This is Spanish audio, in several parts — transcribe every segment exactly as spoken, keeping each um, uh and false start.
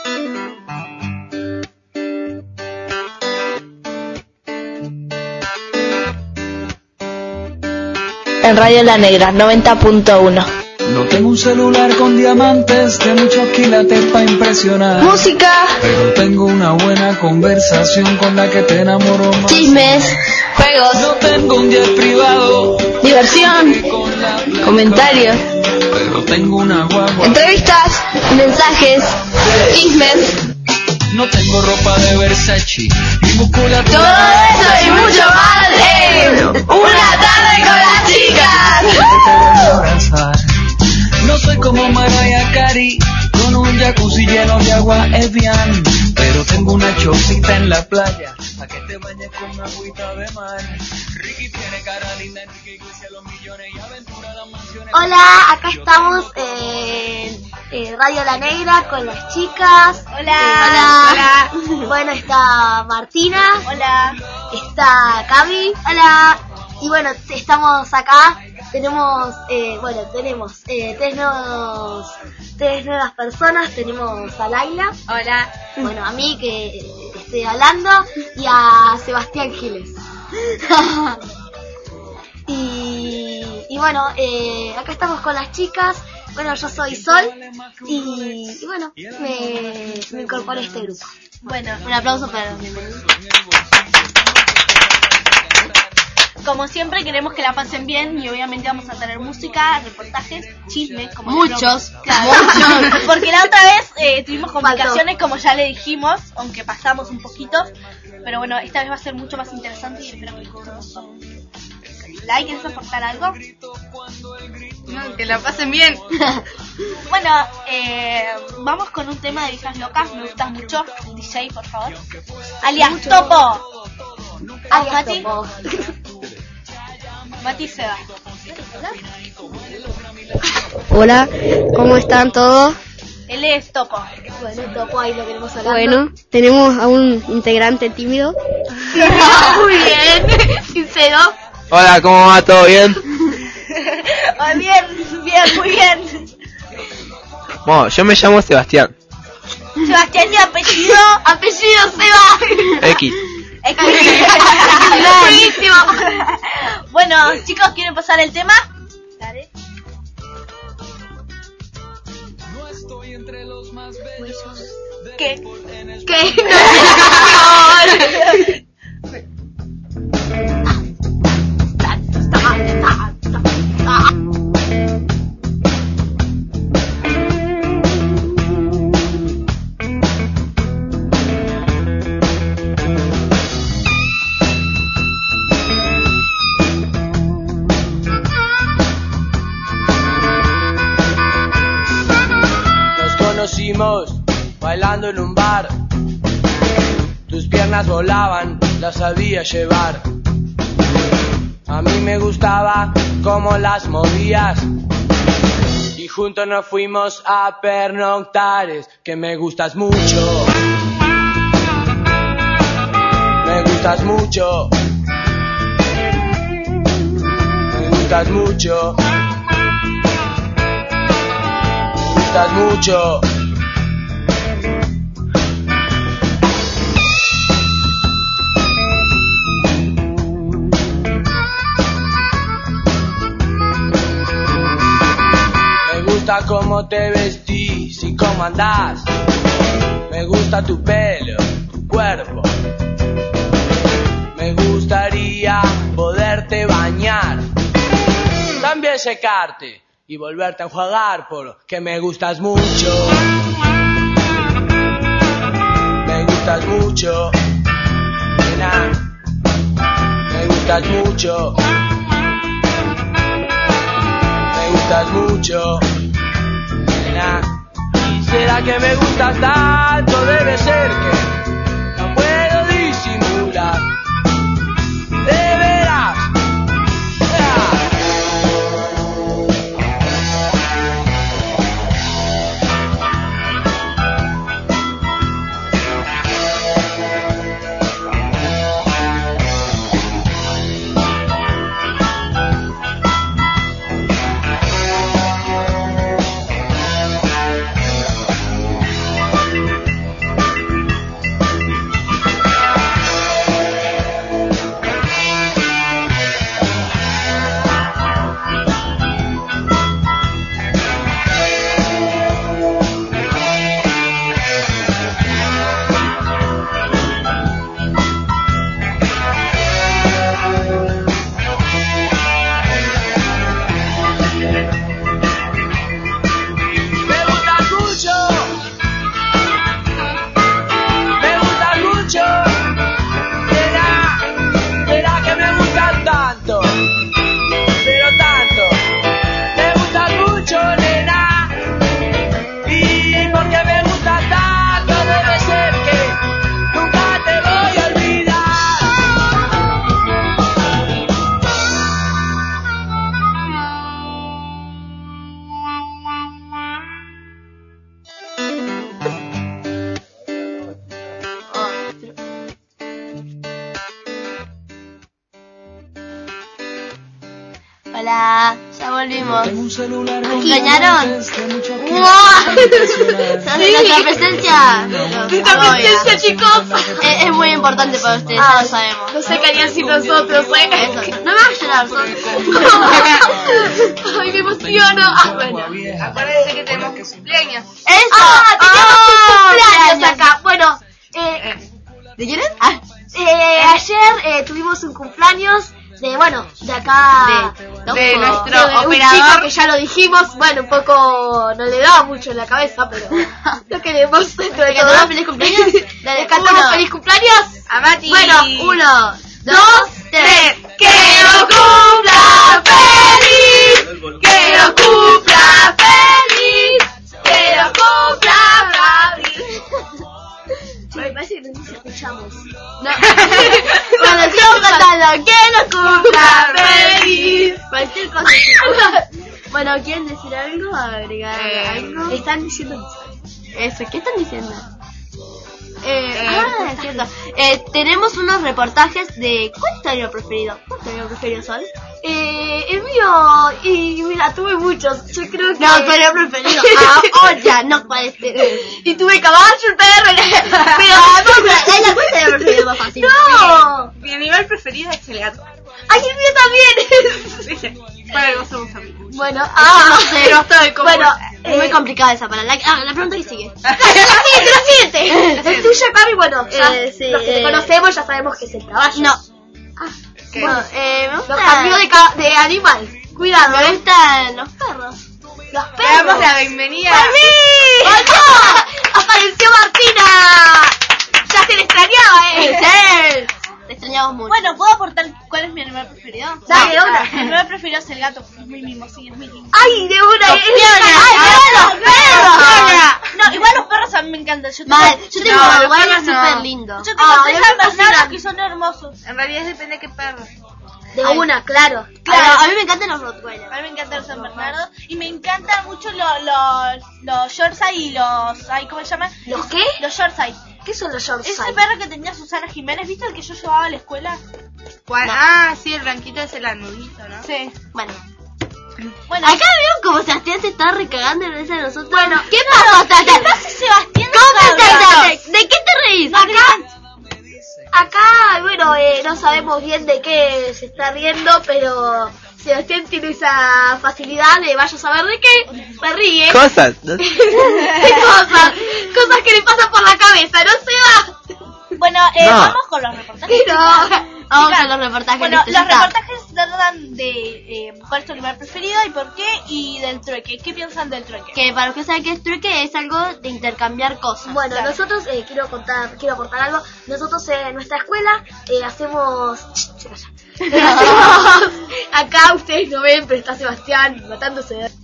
En Radio La Negra, noventa punto uno. No tengo un celular con diamantes de muchos quilates para impresionar. Música. Pero tengo una buena conversación con la que te enamoro más. Chismes. Juegos. No tengo un jet privado. Diversión. Comentarios. Pero tengo una guagua. Entrevistas. Mensajes. Chismes. No tengo ropa de Versace y musculatura. Todo eso y mucho más en Una Tarde con las Chicas. No soy como Mariah Carey con un jacuzzi lleno de agua Evian, pero tengo una chocita en la playa pa' que te bañes con una agüita de mar. Ricky tiene cara linda, Enrique Iglesias los millones y aventura las mansiones. Hola, acá estamos en eh, Radio La Negra con las chicas. Hola. Eh, hola. Hola. Bueno, está Martina. Hola. Está Cami. Hola. Y bueno, estamos acá. Tenemos, eh, bueno, tenemos eh, tres nuevos, tres nuevas personas. Tenemos a Laila. Hola. Bueno, a mí que eh, estoy hablando y a Sebastián Giles. y, y bueno, eh, acá estamos con las chicas. Bueno, yo soy Sol y, y bueno, me, me incorporé a este grupo. Bueno, un aplauso para los bienvenidos. Como siempre queremos que la pasen bien y obviamente vamos a tener música, reportajes, chismes, como muchos, claro, muchos. Porque la otra vez eh, tuvimos complicaciones, como ya le dijimos, aunque pasamos un poquito, pero bueno, esta vez va a ser mucho más interesante y espero que les guste un montón. ¿Like? ¿Quieres aportar algo? No, que la pasen bien. Bueno, eh, vamos con un tema de Viejas Locas, me gusta mucho. D J, por favor. Alias mucho. Topo. Alias Mati. Topo. Mati se va. Hola, ¿cómo están todos? Él es Topo. Bueno, Topo, ahí lo queremos hablar. Bueno, tenemos a un integrante tímido. Muy bien, sincero. Hola, ¿cómo va? ¿Todo bien? Oh, bien, bien, muy bien. Bueno, yo me llamo Sebastián. Sebastián y apellido. Apellido Seba. X. Buenísimo. Bueno, chicos, ¿quieren pasar el tema? Dale. ¿Qué? ¿Qué? Nos conocimos bailando en un bar. Tus piernas volaban, las sabía llevar. A mí me gustaba cómo las movías. Y juntos nos fuimos a pernoctar. Es que me gustas mucho. Me gustas mucho. Me gustas mucho. Me gustas mucho. Me gusta cómo te vestís y cómo andás. Me gusta tu pelo, tu cuerpo. Me gustaría poderte bañar, también secarte y volverte a enjuagar, porque me gustas mucho. Me gustas mucho, nena. Me gustas mucho. Me gustas mucho, nena. ¿Y será que me gustas tanto? Debe ser que no puedo disimular. De veras. Hola, ya volvimos. ¿Extrañaron? Sí. Nuestra presencia. Nuestra presencia, chicos. Es, es muy importante para ustedes, Ah, ya lo sabemos. No sé qué harían sin nosotros, ¿eh? Eso. No me hagas llorar, son. Ay, me emociono. Ah, bueno. Acuérdense que tenemos cumpleaños. ¡Eso! Ah, tenemos ¡Oh! un cumpleaños cumpleaños. acá. Bueno, eh, ¿De quién es? Ah, eh, ayer eh, tuvimos un cumpleaños de, bueno, de acá. de, de un- nuestro de un operador. chico que ya lo dijimos, bueno, un poco no le daba mucho en la cabeza, pero lo queremos dentro de ¿Le todo. cantamos feliz cumpleaños? Dale, ¿Le cantamos uno. feliz cumpleaños? A Mati. Bueno, Uno, dos, dos, tres. tres. ¡Que lo cumpla feliz! ¡Que lo cumpla feliz! ¡Que lo cumpla feliz! Me parece que no nos escuchamos. No. Cuando estamos cantando, que lo cumpla feliz. Cualquier cosa. Bueno, ¿quieren decir algo? ¿Agregar Eh, algo? Están diciendo Eso, ¿qué están diciendo? Eh, ah, es cierto. Eh, tenemos unos reportajes de... ¿Cuál es tu anime preferido? ¿Cuál es tu anime preferido, Sol? eh, el mío, y mira, tuve muchos. Yo creo que. No, tu anime preferido. Ah, olla, no puede ser. Y tuve caballo, el perro. Pero, no, ahí la cuenta de preferido más fácil. ¡No! Mi animal preferido es el gato. ¡Ay, el mío también! Para algo somos amigos. Bueno, ah, Pero estoy como... Bueno, es muy eh, complicada esa palabra. La, ah, la pregunta que sigue. la siguiente, la siguiente. El tuyo, Cami, bueno, ya Eh, sí, los que te eh. conocemos ya sabemos que es el caballo. No. ¿Qué? Bueno, eh, me Lo gusta... cambió de, ca- de animal. Cuidado, Me ¿eh? gustan los perros. Los Le damos perros. la bienvenida. ¡Volvió! ¡Apareció Martina! Ya se le extrañaba, ¿eh? ¡Sí! Te extrañamos mucho. Bueno, ¿puedo aportar cuál es mi animal preferido? Dale, No. una. Mi animal preferido es el gato. Es muy mimo, sí, es muy lindo. ¡Ay, de una! Los es- piones. ¡Ay, ¡Ah, los perros! No, igual los perros a mí me encantan. Yo tengo, Mal, yo tengo No, un los guardia perros no. súper lindo. Yo tengo Ah, tres a mí me San Bernardos fascinan. que son hermosos. En realidad depende de qué perro. De Ay. una, claro. Claro, a mí me encantan los Rottweiler. A mí me encantan los San Bernardo y me encantan mucho los los los Yorkshire y los ay, ¿cómo se llaman? ¿Los qué? Los Yorkshire. ¿Qué son los Yorkshire? Ese perro que tenía Susana Jiménez, ¿viste el que yo llevaba a la escuela? ¿Cuál? Ah, sí, el blanquito es el anudito, ¿no? Sí. Bueno, Bueno, acá veo como Sebastián se está recagando en vez de nosotros. Bueno, ¿qué pasó, Tata? ¿qué pasa, Sebastián? ¿Cómo Sabrá. estás? ¿De qué te reís? Acá, acá, bueno, eh, no sabemos bien de qué se está riendo, pero Sebastián tiene esa facilidad de vaya a saber de qué, se ríe. Cosas. ¿no? cosas, cosas que le pasan por la cabeza, no se va. Bueno, eh, No. vamos con los reportajes. No. Vamos Chicas, con los reportajes. Bueno, listo, ya los está. reportajes tratan de eh, cuál es tu animal preferido y por qué, y del trueque. ¿Qué piensan del trueque? Que para los que saben que es trueque es algo de intercambiar cosas. Bueno, Claro. nosotros, eh, quiero contar, quiero aportar algo. Nosotros eh, en nuestra escuela eh, hacemos... Ch, se calla. Eh, hacemos- Acá ustedes no ven, pero está Sebastián matándose de...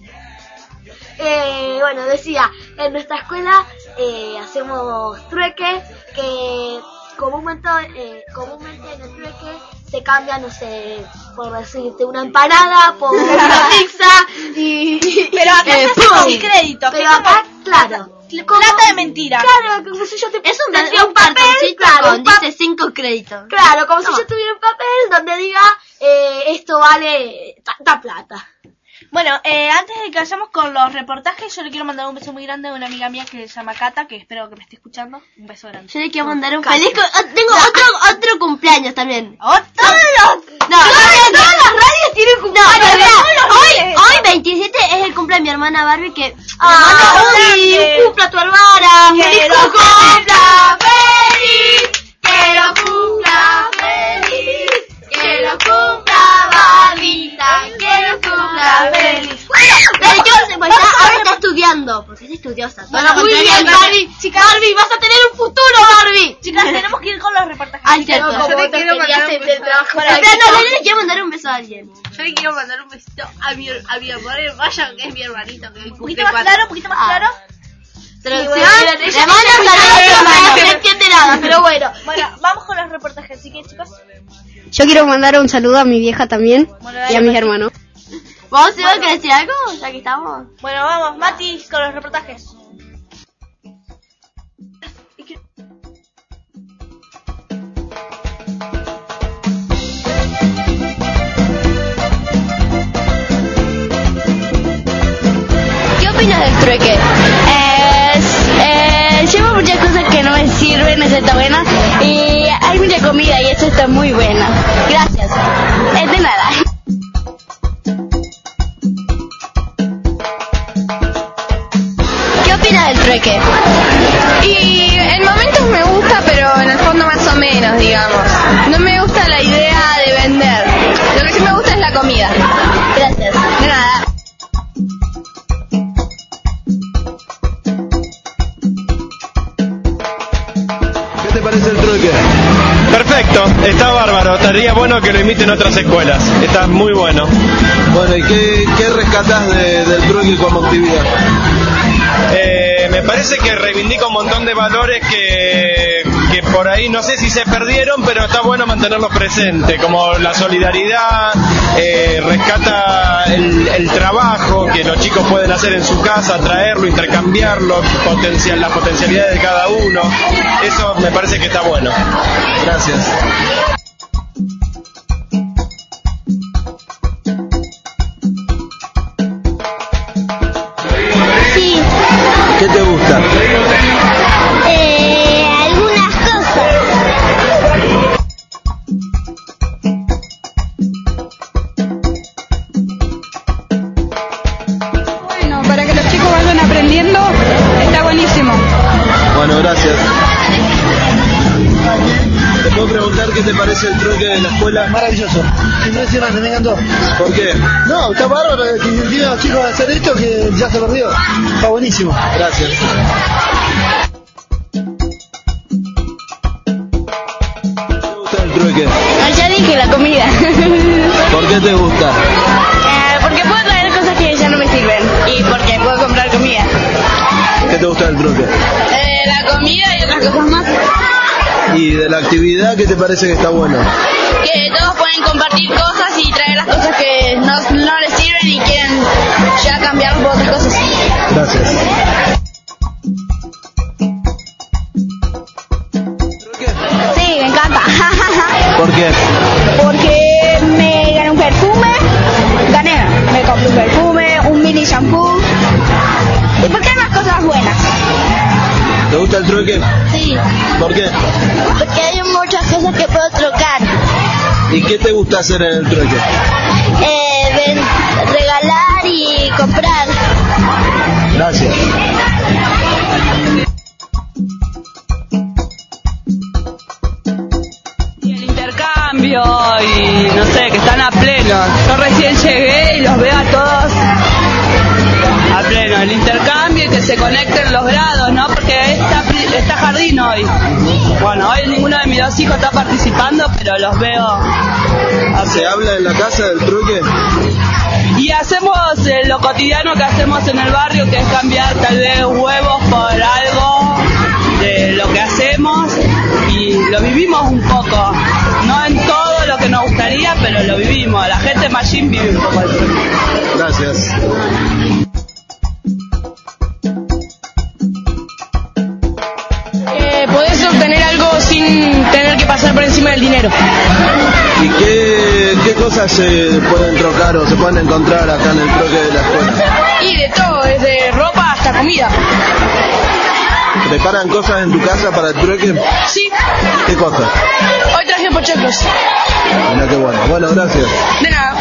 Eh, bueno, decía, en nuestra escuela eh, hacemos trueque, que comúnmente, eh, comúnmente en el trueque se cambia, no sé, por decirte, una empanada por una pizza y... Pero acá Eh, se hace con ¡pum! crédito. Pero acá, claro. Plata de mentira. Claro, como si yo te Es un, tendría un cartoncito claro, con un pa- dice cinco créditos. claro, como Toma. si yo tuviera un papel donde diga eh, esto vale tanta plata. Bueno, eh, antes de que vayamos con los reportajes, yo le quiero mandar un beso muy grande a una amiga mía que se llama Cata, que espero que me esté escuchando. Un beso grande. Yo le quiero mandar un Casi. feliz... cu- oh, tengo otro otro cumpleaños también. ¡Otro! No, todas, todas las radios tienen cumpleaños. No, todos no, los hoy, días. hoy veintisiete es el cumpleaños de mi hermana Barbie que... Ah, hermana, sí, uy, cumpla tu hermana, Que feliz lo cumpla feliz, que lo cumpla feliz, que lo cumpla Barbita, que lo cumpla feliz. Pero yo, pues, ya, ahora está estudiando, porque es estudiosa. Todo lo Muy contrario bien, a mí. Barbie, chica, Barbie, vas a tener un futuro, Barbie. Chicas, tenemos que ir con los reportajes. Ay, cierto. Como Yo le vos te quiero mandar querías un del beso. trabajo. Espera, no, yo le quiero mandar un beso a alguien. Yo le quiero mandar un besito a mi, a mi amor hermano, que es mi hermanito, que hoy Un cumple poquito más cuatro. claro, un poquito más Ah. claro. Traducción. bueno, Le ella- mando un saludo a tu No hermano. se entiende nada, pero bueno. Bueno, vamos con los reportajes, así que chicos. Yo quiero mandar un saludo a mi vieja también Bueno, y dale, a mis Mati. hermanos. ¿Vos tenés que decir algo? Ya que estamos. Bueno, vamos, Mati, con los reportajes. opinas del trueque? Eh, llevo muchas cosas que no me sirven, esa está buena. Y hay mucha comida y esta está muy buena. Gracias. Eh, de nada. ¿Qué opinas del trueque? Y en momentos me gusta, pero en el fondo más o menos, digamos. No me gusta la idea de vender. Lo que sí me gusta es la comida. Gracias. De nada. ¿Qué te parece el trueque? Perfecto, está bárbaro. Estaría bueno que lo imiten otras escuelas. Está muy bueno. Bueno, ¿y qué, qué rescatás de, del trueque como actividad? Eh, me parece que reivindica un montón de valores que, que por ahí no sé si se perdieron, pero está bueno mantenerlos presentes, como la solidaridad, eh, rescata el, el trabajo que los chicos pueden hacer en su casa, traerlo, intercambiarlo, potencial, las potencialidades de cada uno. Eso me parece que está bueno. Gracias. Sí. ¿Qué te gusta? Eh, algunas cosas. Bueno, para que los chicos vayan aprendiendo, está buenísimo. Bueno, gracias. ¿Te puedo preguntar qué te parece el trueque de la escuela? Maravilloso, impresionante, me encantó. ¿Por qué? No, está bárbaro que incentive a los chicos a hacer esto que ya se perdió. Está buenísimo. Gracias. ¿Te gusta el trueque? Ya dije la comida. ¿Por qué te gusta? Eh, porque puedo traer cosas que ya no me sirven. Y porque puedo comprar comida. ¿Qué te gusta del trueque? Eh, la comida y otras cosas más. ¿Y de la actividad qué te parece que está bueno? Que todos pueden compartir cosas y traer las cosas que no, no les sirven y quieren ya cambiar por otras cosas. Gracias. Sí, me encanta. ¿Por qué? Porque me gané un perfume, gané, me compré un perfume, un mini shampoo y porque hay más cosas buenas. ¿Te gusta el trueque? Sí. ¿Por qué? Porque hay muchas cosas que puedo trocar. ¿Y qué te gusta hacer en el trueque? Eh, ven, regalar y comprar. Gracias. Y el intercambio y no sé, que están a pleno. Yo recién llegué y los veo a todos a pleno. El intercambio y que se conecten los grados, ¿no? Porque está, está jardín hoy. Bueno, hoy ninguno de mis dos hijos está participando, pero los veo. ¿Se habla en la casa del trueque? Y hacemos eh, lo cotidiano que hacemos en el barrio, que es cambiar tal vez huevos por algo de lo que hacemos y lo vivimos un poco. No en todo lo que nos gustaría, pero lo vivimos. La gente de Mallín vive un poco el trueque. Gracias. Eh, podés obtener algo sin tener que pasar por encima del dinero. ¿Y qué, qué cosas se pueden trocar o se pueden encontrar acá en el trueque de la escuela? Y de todo, desde ropa hasta comida. ¿Preparan cosas en tu casa para el trueque? Sí. ¿Qué cosas? Hoy traje pochoclos. Mira qué bueno. Bueno, gracias. De nada.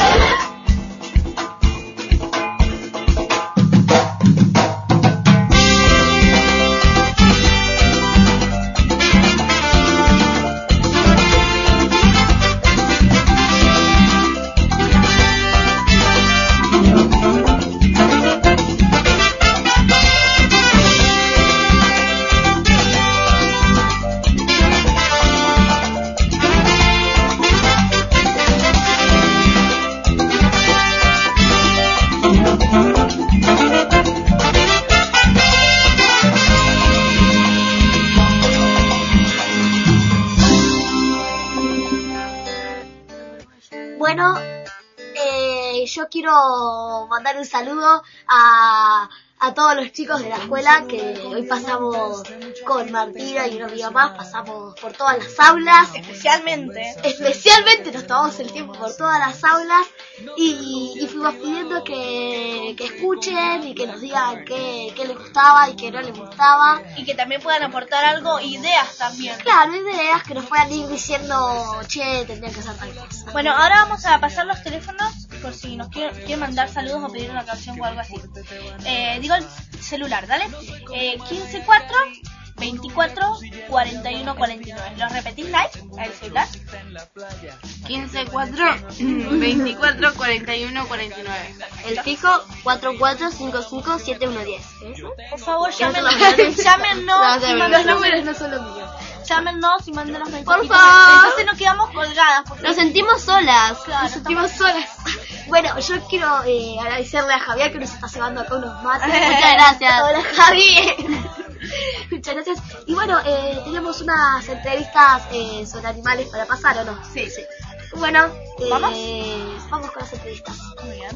Bueno, eh, yo quiero mandar un saludo a, a todos los chicos de la escuela que hoy pasamos con Martina y una amiga más, pasamos por todas las aulas. Especialmente. Especialmente nos tomamos el tiempo por todas las aulas y, y fuimos pidiendo que, que escuchen y que nos digan qué, qué les gustaba y qué no les gustaba. Y que también puedan aportar algo, ideas también. Claro, ideas que nos puedan ir diciendo, che, tendrían que hacer tal cosa. Bueno, ahora vamos a pasar los teléfonos por si nos quieren, quieren mandar saludos o pedir una canción o algo así. Eh, digo el celular, ¿dale? Eh, quince cuatro veinticuatro cuarenta y uno cuarenta y nueve. ¿Lo repetís, Night? ¿El celular? quince cuatro veinticuatro cuarenta y uno cuarenta y nueve. El fijo cuatro cuatro cinco cinco siete uno diez. Por favor, llámenos. Llámenos. Los números no son los míos. Llámenos y mándenos mensajes. Por favor. Entonces nos quedamos colgadas. Porque nos sentimos solas. Claro, nos sentimos solas. Bueno, yo quiero eh, agradecerle a Javier que nos está llevando acá unos mates. Muchas gracias. Hola, Javi. Muchas gracias. Y bueno, eh, tenemos unas entrevistas eh, sobre animales para pasar, ¿o no? Sí, sí. Bueno, eh, ¿vamos? Vamos con las entrevistas. Muy bien.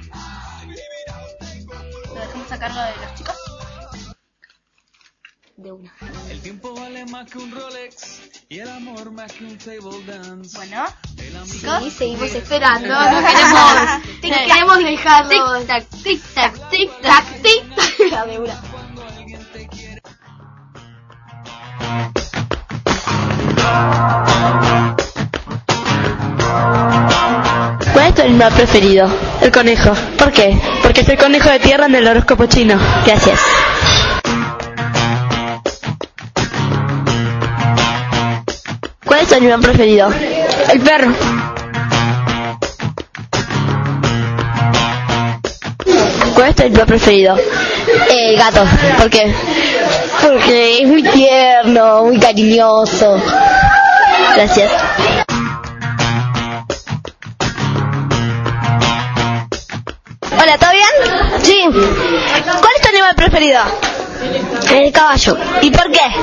¿Lo dejamos a cargo de los chicos? De una. El tiempo vale más que un Rolex y el amor más que un table dance. Bueno, chicos, sí, seguimos esperando. No queremos, tic, queremos dejarlo. Tic tac, tic tac, tic tac, tic tac. De una. ¿Cuál es tu animal preferido? El conejo. ¿Por qué? Porque es el conejo de tierra en el horóscopo chino. Gracias. ¿Cuál es tu animal preferido? El perro. ¿Cuál es tu animal preferido? El gato. ¿Por qué? Porque es muy tierno, muy cariñoso. Gracias. Hola, ¿todo bien? Sí. ¿Cuál es tu animal preferido? El caballo. ¿Y por qué?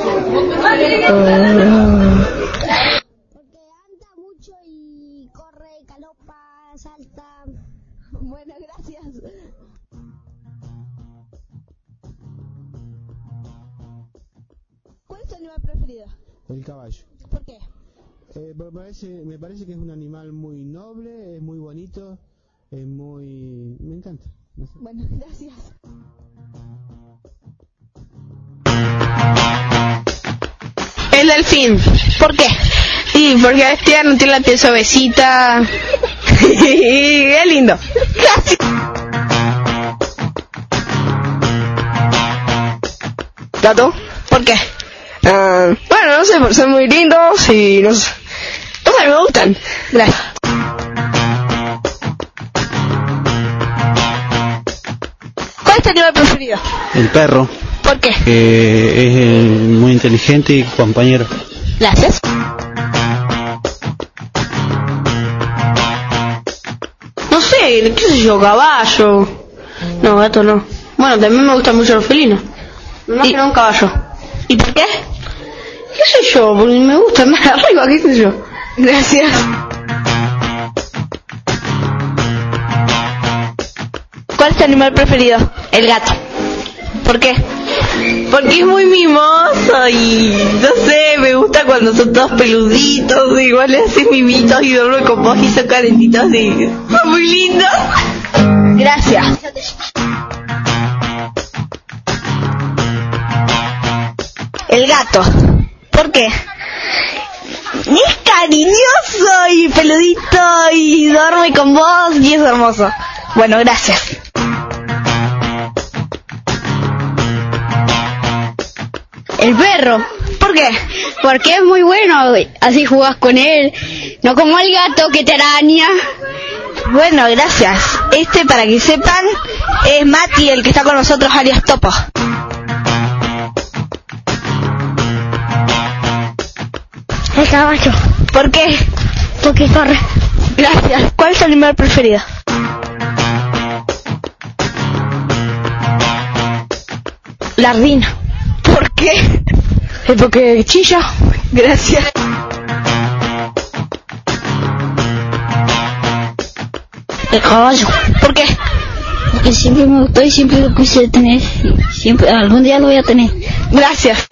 Uh... Porque anda mucho y corre, galopa, salta. Bueno, gracias. ¿Cuál es tu animal preferido? El caballo. ¿Por qué? Eh, me, parece, me parece que es un animal muy noble, es muy bonito, es muy... me encanta. No sé. Bueno, gracias. El delfín. ¿Por qué? Sí, porque es tierno, tiene la piel suavecita. Es lindo. Gracias. ¿Gato? ¿Por qué? Uh, bueno, no sé, porque son muy lindos y no sé. No sé, me gustan. Gracias. ¿Cuál es tu animal preferido? El perro. ¿Por qué? Que es eh, muy inteligente y compañero. Gracias. No sé, qué sé yo, caballo. No, gato no. Bueno, también me gustan mucho los felinos. No, que no un caballo. ¿Y por qué? ¿Qué sé yo? Porque me gusta andar arriba, qué sé yo. Gracias. ¿Cuál es tu animal preferido? El gato. ¿Por qué? Porque es muy mimoso y no sé, me gusta cuando son todos peluditos, igual le haces mimitos y duerme con vos y son calentitos y son muy lindos. Gracias. El gato. ¿Por qué? Es cariñoso y peludito y duerme con vos y es hermoso. Bueno, gracias. El perro. ¿Por qué? Porque es muy bueno, así jugás con él. No como el gato que te araña. Bueno, gracias. Este, para que sepan, es Mati, el que está con nosotros, alias Topo. El caballo. ¿Por qué? Porque corre. Gracias. ¿Cuál es tu animal preferido? La ardina. ¿Por qué? Es porque chilla. Gracias. El caballo. ¿Por qué? porque siempre me gustó y siempre lo quise tener. Siempre, algún día lo voy a tener. Gracias.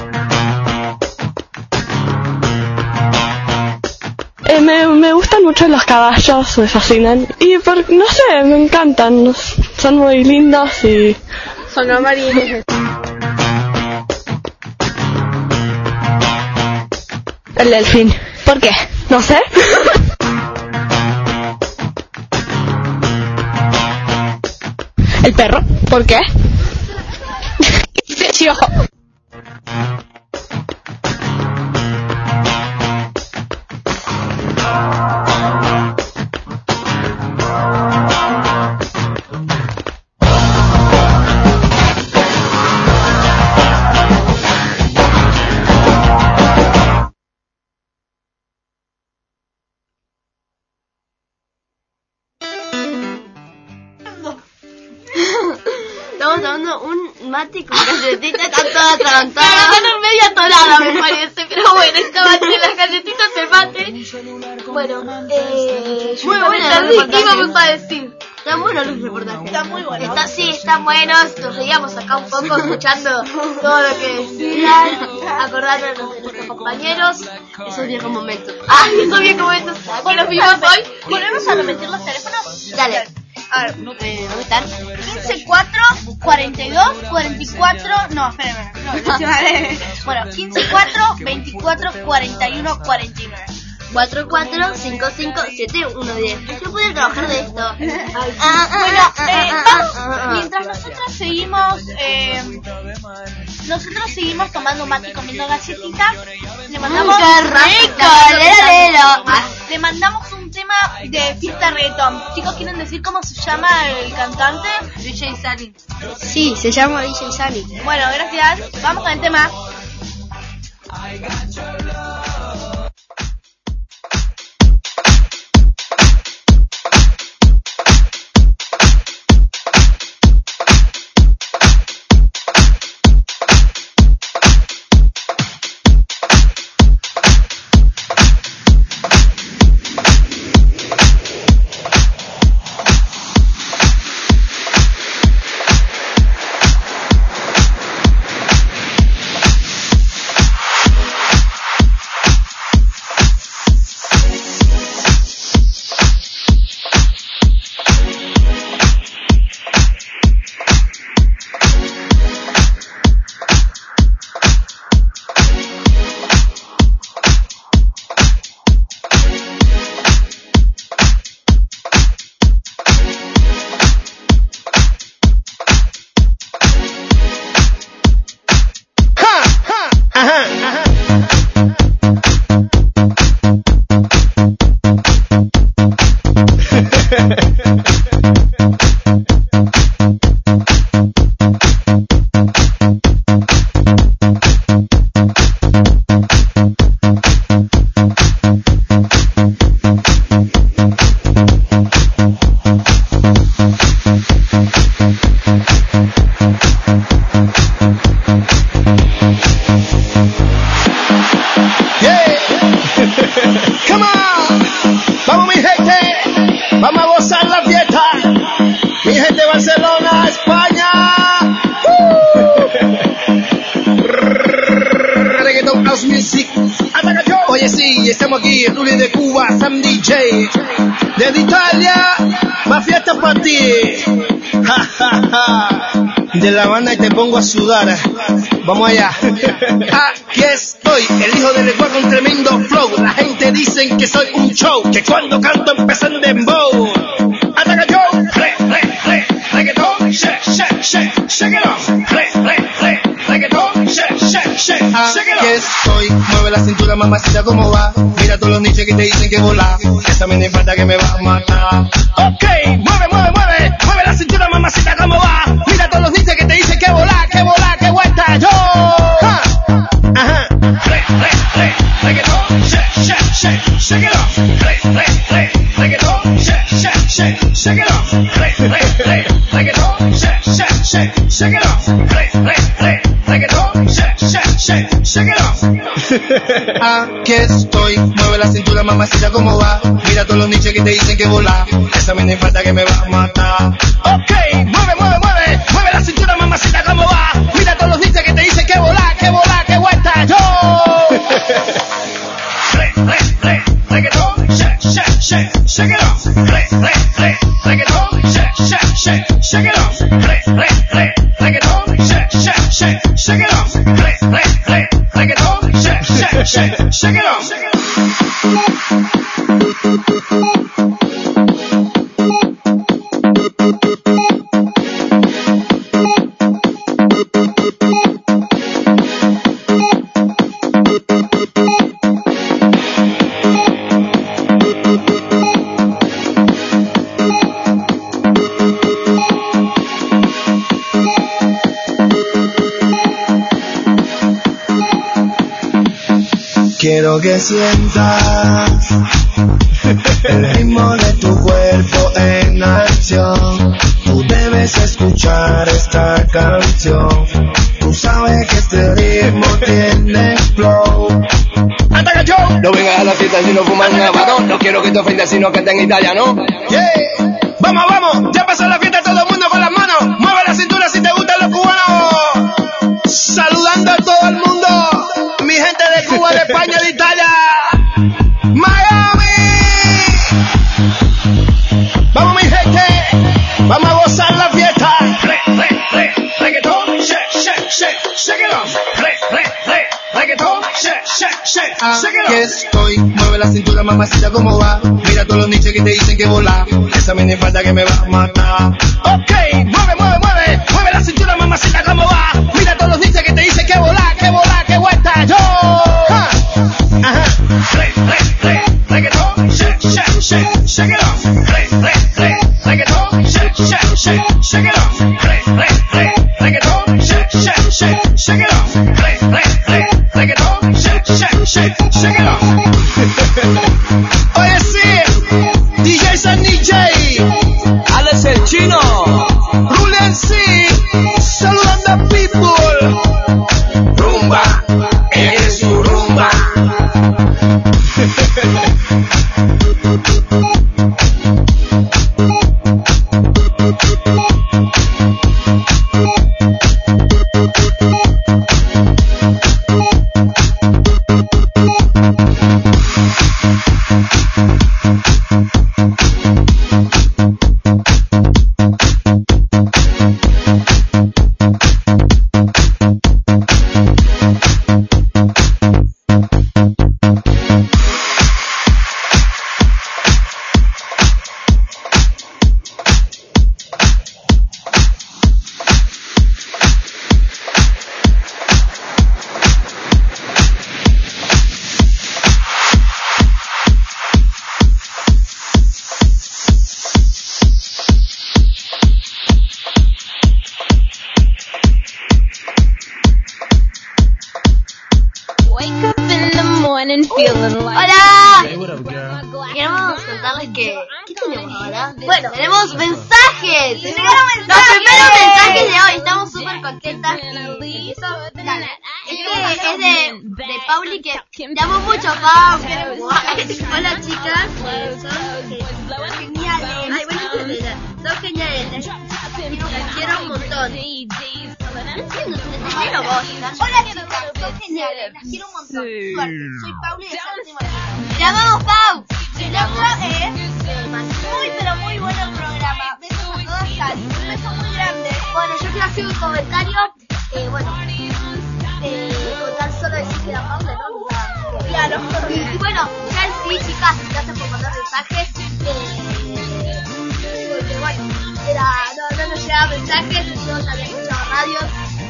Eh, me, me gustan mucho los caballos, me fascinan. Y por, no sé, me encantan. Son muy lindos y... Son amarillos. El delfín. ¿Por qué? No sé. ¿El perro? ¿Por qué? Yo. Estamos tomando un mate con galletitas, está toda atragantada. Está en media atorada, me parece, pero bueno, estaba entre las galletitas el mate. Bueno, eh... muy buena luz, ¿qué íbamos a decir? Está bueno el reportaje. Está muy bueno. Está, sí, están buenos, nos reíamos acá un poco escuchando todo lo que decían, acordándonos de nuestros compañeros. Esos viejos momentos. Ah, esos viejos momentos. ¿Qué nos vimos hoy? ¿Volvemos a repetir los teléfonos? Dale. A ver, eh, ¿dónde están? quince cuatro cuarenta y dos cuarenta y cuatro. No, espérenme. No, no, bueno, quince cuatro veinticuatro cuarenta y uno cuarenta y nueve. cuatro cuatro cinco cinco siete uno diez. Yo puedo trabajar de esto. Ay, ah, bueno, eh, vamos, mientras nosotros seguimos, eh, nosotros seguimos tomando mate y comiendo galletitas, le mandamos, ¡qué rico! Lero, lero. Le mandamos un tema de fiesta reggaetón. Chicos, ¿quieren decir cómo se llama el cantante? D J Sally. Sí, se llama D J Sally. Bueno, gracias. Vamos con el tema. Estamos aquí en Luli de Cuba, Sam D J. Desde Italia, más fiesta para ti. Ja, ja, ja. De La Habana y te pongo a sudar. Vamos allá. Aquí estoy, el hijo del Ecuador con tremendo flow. La gente dicen que soy un show, que cuando canto empecé en dembow. Ataca yo, re, re, re, reggaetón, shake, shake, shake, shake it off. Re, re, re, reggaetón, shake, shake, shake, shake it off. Aquí estoy, mueve la cintura, mamacita, ¿cómo va? Mira todos los nichos que te dicen que vola. Esa me falta que me va a matar. Ok, mueve, mueve, mueve, mueve la cintura, mamacita, ¿cómo va? Mira todos los nichos que te dicen que vola, que vola, que vuelta yo. Ja. Ajá. Re, re, re, reggaetón, shake, shake, shake, shake it off. Re, re, re, reggaetón, shake, shake, shake, shake it off. Re, re, re, reggaetón, shake, shake, shake, shake it off. Re, re, re, reggaetón, shake, shake, shake. shake it off. Aquí estoy, mueve la cintura, mamacita, ¿cómo va? Mira todos los niches que te dicen que volar. Esa me falta que me va a matar. Ok, mueve, mueve, mueve, mueve la cintura, mamacita, ¿cómo va? Mira todos los niches que te dicen que volar, que volar, que vuelta yo. Re, re, re, reggaeton, shake, shake, shake, shake it off. Re, re, re, reggaeton, shake, shake, shake, shake it off. Re, re, re, reggaeton, shake, shake, shake, shake it off. Re, re, re, reggaeton, shake, shake, shake, shake it off. Quiero que sientas el ritmo de tu cuerpo en acción. Tú debes escuchar esta canción. Tú sabes que este ritmo tiene flow. ¡Ataca yo! No vengas a la fiesta si no fumas nada, no quiero que te ofendas si no cantas en italiano. Yeah. Vamos, vamos, ya pasó la fiesta, todo el mundo con las manos. Mueve la cintura si te gustan los cubanos. Saludando a todo el mundo. Mi gente de Cuba, de España, de Italia, Miami. Vamos mi gente, vamos a gozar la fiesta. Re, re, re, reggaeton, shake, shake, shake, shake it off. Re, re, re, reggaeton, shake, shake, shake, shake it off. Aquí estoy, mueve la cintura, mamacita, ¿cómo va? Mira todos los niches que te dicen que volar. Esa me falta que me va a matar. Ok, mueve, mueve, mueve, mueve la cintura, mamacita, ¿cómo va? Mira todos los niches que te dicen que volar, que volar, que vuelta yo. Ja. Ajá. Re, re, re, reggaeton, shake, shake, shake, shake it off. Re, re, re, reggaeton, shake, shake, shake, shake it off. Re, re, re, reggaeton, shake, shake, shake, shake it off. Re, re, re, reggaeton, shake, shake, shake, shake it off. Oye sí, D J San D J, Alex el Chino, Rulen C, saludando a people. rumba, es su rumba. Hola. Queremos contarles que ¿qué tenemos ahora? Bueno, tenemos mensajes. ¡Se llegaron mensajes! Los primeros mensajes de hoy. Estamos súper contentas y eso, dale. Este es de, de Pauli, que te amo mucho, Pau. Hola chicas, eh, son geniales. Ay, bueno, son geniales. Las quiero un montón. No entiendo, te quiero vos. Hola chicas, son geniales. Las quiero un montón. Suerte. Soy Pauli de Séptimo. Te amamos, Pau. El otro es muy pero muy bueno el programa. Besos a todas, Cari. Un beso muy grande. Bueno, yo quiero hacer un comentario. Eh, bueno, eh, con tan solo decir que la Paula no está. Claro. Y bueno, ya en sí, chicas, gracias por mandar mensajes. Eh, porque bueno, era, no, no nos llegaban mensajes, yo ya había escuchado radios.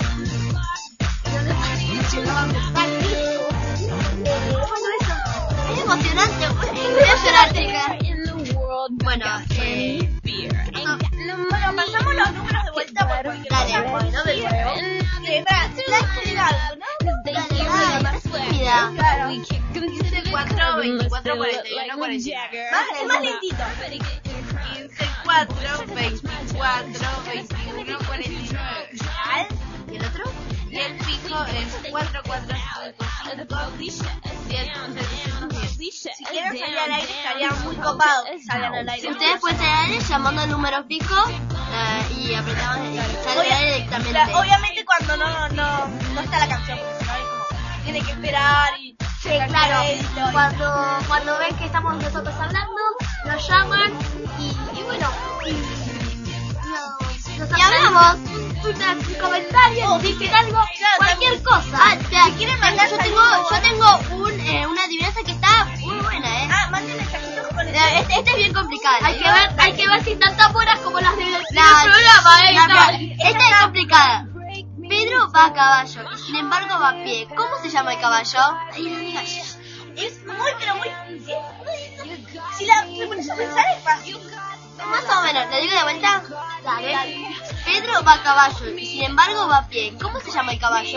No nos llegaban mensajes. Eh, bueno, eso. Es emocionante, voy a llorar, chicas. Bueno, eh. No, bueno, pasamos los números de vuelta por cualquier Dale, bueno, de nuevo. Sí, para, te digo algo, ¿no? Dale, dale, tímida. Claro. quince, cuatro, veinticuatro, cuarenta y uno, cuarenta y nueve. Más, más lentito. quince, cuatro, veinticuatro, veintiuno, cuarenta y nueve. ¿Y el otro? Y el fijo es cuatro cuatro cinco cinco siete setecientos diez. Si quieren salir al aire, estaría muy copado que salgan al aire. Ustedes pueden salir al aire llamando el número fijo eh, y apretamos y sale al aire directamente. Claro, obviamente cuando no, no, no está la canción, porque si no es como, tiene que esperar y... Sí, claro, cuando, cuando ven que estamos nosotros hablando, nos llaman y, y bueno, y, nos, nos y hablamos. Un comentario, dicen algo, claro, cualquier también. cosa. Ah, te, si quieren mandar, yo tengo, yo tengo un, eh, una adivinanza que está muy buena, ¿eh? Ah, manden mensajitos con el... Este, este es bien complicada. Hay que ver, hay que ver si están tan buenas como las del, del La- programa, ¿eh? la- No. Esta es complicada. Pedro va a caballo y sin embargo va a pie. ¿Cómo se llama el caballo? Ay, no digas. Es muy, pero muy... Si la me pones a pensar es fácil. Más o menos, ¿te digo de vuelta? Dale. Pedro va a caballo y sin embargo va a pie. ¿Cómo se llama el caballo?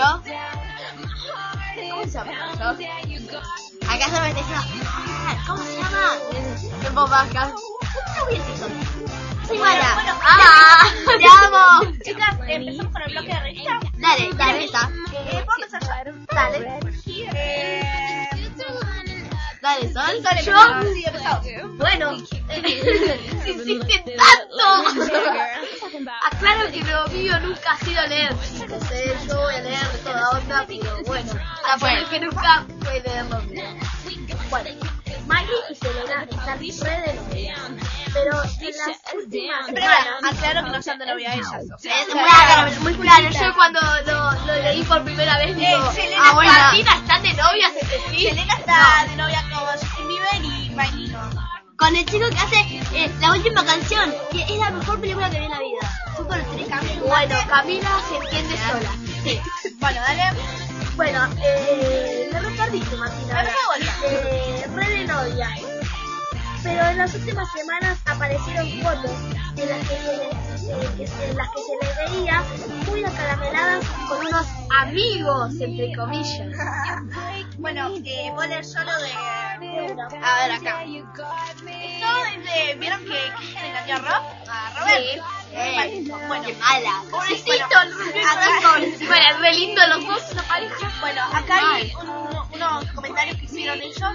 ¿Cómo se llama el caballo? Acá se me está diciendo, ah, ¿cómo se llama? Tiempo baja. No voy a decir solo. Soy mala. Bueno, ¡Ah! ¡Te amo! Chicas, empezamos con el bloque de revista. Dale, dale, empieza. Eh, ¿puedo empezar ya? Dale. Eh... Dale, Sol. Dale, Yo- empezamos. Sí, empezamos. Bueno, insisten tanto. Aclaro que lo mío nunca ha sido leer. No sé, yo voy a leer de toda onda, pero bueno, aclaro que nunca fue leer lo mío. Bueno, Maggie y Selena están re de novia, pero en las últimas Pero semanas... bueno, aclaro que no sean de novia ellas. O sea, Es claro, muy Claro, yo cuando lo, lo leí por primera vez digo, Eh, Selena ah, bueno, está- Martina están de novias entre sí. Selena está de novia con Justin Bieber y Miley no. con el chico que hace eh, la última canción, que es la mejor película que vi en la vida. Super tres. Bueno, Camila se entiende sola. Sí. Bueno, dale. Bueno, eh, me re perdiste, Martina. Me re vuelta. Eh, re de novia. Pero en las últimas semanas aparecieron fotos en las que se le, eh, que se- en las que se le veía muy acarameladas con unos amigos, entre comillas. Bueno, eh, voy a leer solo de... A ver, acá. Esto es de... ¿Vieron que Christian engañó a Rob? A Robert. Sí. Vale, bueno. Qué mala. Pobrecito, Bueno, acá- pobrecito. Bueno, re lindo los dos, la pareja. Bueno, acá hay un- unos comentarios que hicieron ellos.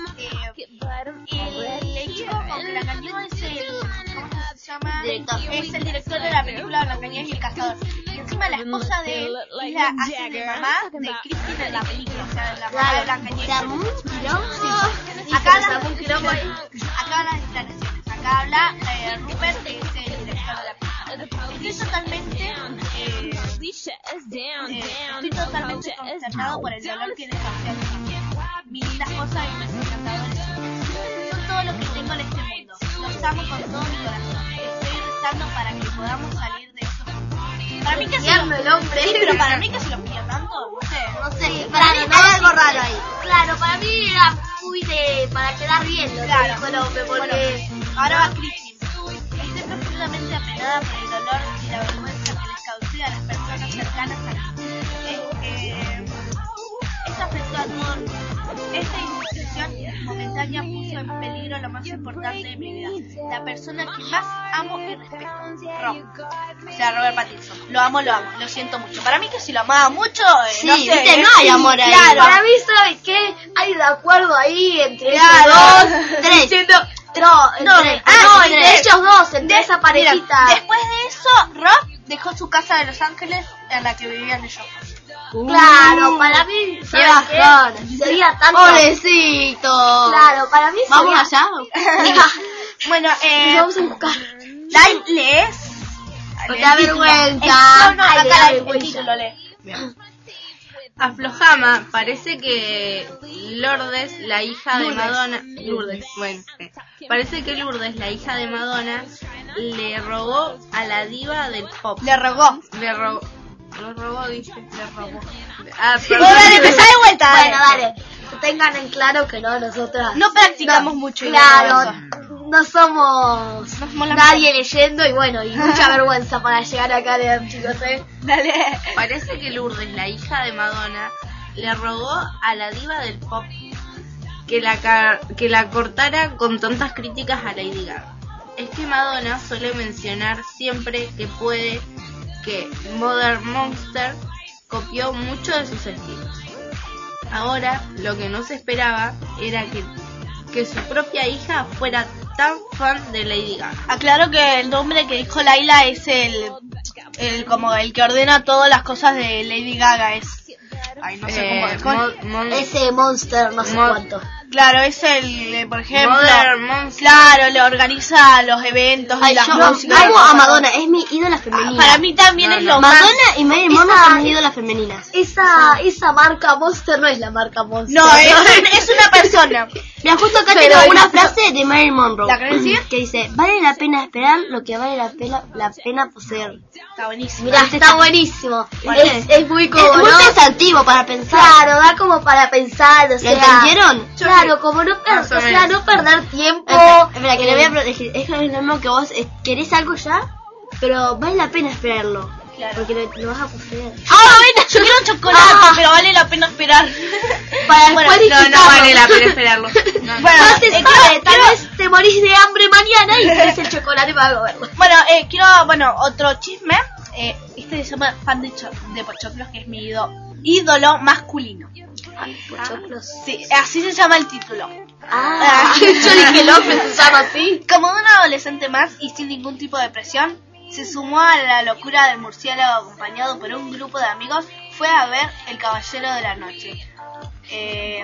Eh, el chico con que la engañó es el... ¿Cómo se llama? Director. Es el director de la película Blancanieves y el Cazador. Y encima la esposa de él es la, hace de mamá de Christine en la película. O sea, la mamá de Blancanieves. Se armó un quilombo. Sí. Acá se la, armó un quilombo ahí. acá las declaraciones. Acá habla eh, Rupert, que es el director de la película. Estoy totalmente, eh, eh, estoy totalmente consternado por el dolor que les causé a mi familia. Mi linda esposa y mis encantadores hijos. Son todo lo que tengo en este mundo. Los amo con todo mi corazón. Estoy rezando para que podamos salir de eso. Para mí que se Tierno lo... el hombre. Sí, pero para mí que se los pidió tanto, no sé. No sé, para mí hay algo raro ahí. Claro, para mí era muy de... para quedar bien lo que Claro. dijo el hombre, porque... Bueno, ahora va Christine. Estoy profundamente apenada por el dolor y la vergüenza que les causé a las personas cercanas a mí. Eh, eh, esto afectó a todos. Esta indiscreción momentánea puso en peligro lo más importante de mi vida. La persona que más amo y respeto. Rob. O sea, Robert Pattinson. Lo amo, lo amo. Lo siento mucho. Para mí que si lo amaba mucho, eh, Sí, no sé. viste, eh, no hay amor ahí. Claro. Para mí, ¿sabes qué? Hay de acuerdo ahí entre Claro. ellos dos. Tres. Diciendo, no, entre, No, ah, no, entre- entre ellos dos, entre De- esa parejita. mira, después de eso, Rob dejó su casa de Los Ángeles en la que vivían ellos. Claro, para mí, ¿sabes Qué qué? bajón. Sería tanto... Pobrecito. Claro, para mí Vamos sería... allá. Bueno, eh, Vamos a buscar. Dai, lees. No te El da título. vergüenza. El- No, no, Ay, acá le da la- el vergüenza. título lee. Aflojama, parece que Lourdes, la hija de Madonna, Lourdes, bueno, eh, parece que Lourdes, la hija de Madonna, le rogó a la diva del pop. Le rogó. Le rogó, le rogó, dice, le robó. Ah, Bueno, dale, empezá de vuelta. Bueno, dale. dale. Tengan en claro que no, nosotras... No practicamos mucho. Claro, no somos somos la nadie leyendo y bueno, y mucha vergüenza para llegar acá a leer, chicos, ¿eh? Dale. Parece que Lourdes, la hija de Madonna, le rogó a la diva del pop que la, car- que la cortara con tontas críticas a Lady Gaga. Es que Madonna suele mencionar siempre que puede que Modern Monster copió mucho de sus estilos. Ahora, lo que no se esperaba era que, que su propia hija fuera tan fan de Lady Gaga. Aclaro que el nombre que dijo Laila es el, el como el que ordena todas las cosas de Lady Gaga. Es, ay, no sé Eh, cómo. Mon- Mon- Ese Monster, no sé Mon- cuánto. Claro, es el, eh, por ejemplo, Modern Monster. claro, le organiza los eventos y Ay, las yo músicas. amo a Madonna, es mi ídola femenina. Para mí también No, es no. lo más. Madonna y Marilyn Monroe Esa- son mis ídolas femeninas. Esa, esa marca Monster no es la marca Monster. No, es, es una persona. Mira, justo acá Pero tengo una es- frase de Marilyn Monroe. ¿La querés decir? Que dice, vale la pena esperar lo que vale la pena, la pena poseer. Está buenísimo. Mirá, está buenísimo. ¿Vale? Es, es muy como, Es muy ¿no? pensativo para pensar. Claro, da como para pensar, o ¿Lo sea... entendieron? Claro, como no, per- o Más o sea, menos. no perder tiempo. Espera, espera, que le voy a eh, proteger. Es lo mismo que vos eh, querés algo ya, pero vale la pena esperarlo. Claro. Porque lo, lo vas a poseer. Ah, bueno, yo quiero un chocolate, Ah. pero vale la pena esperar. Para Bueno, después No, no disfrutarlo. vale la pena esperarlo. No, no. Bueno, No se eh, sabe, quiero- tal quiero- vez te morís de hambre mañana y tenés el chocolate para comerlo. Bueno, eh, quiero, bueno, otro chisme. Eh, este se llama Fan de, Cho- de Pochoclos, que es mi ídolo, ídolo masculino. Pochoclos. Sí, así se llama el título. Ah, yo dije el hombre se llama así. Como un adolescente más y sin ningún tipo de presión, se sumó a la locura del murciélago acompañado por un grupo de amigos. Fue a ver El Caballero de la Noche. Eh,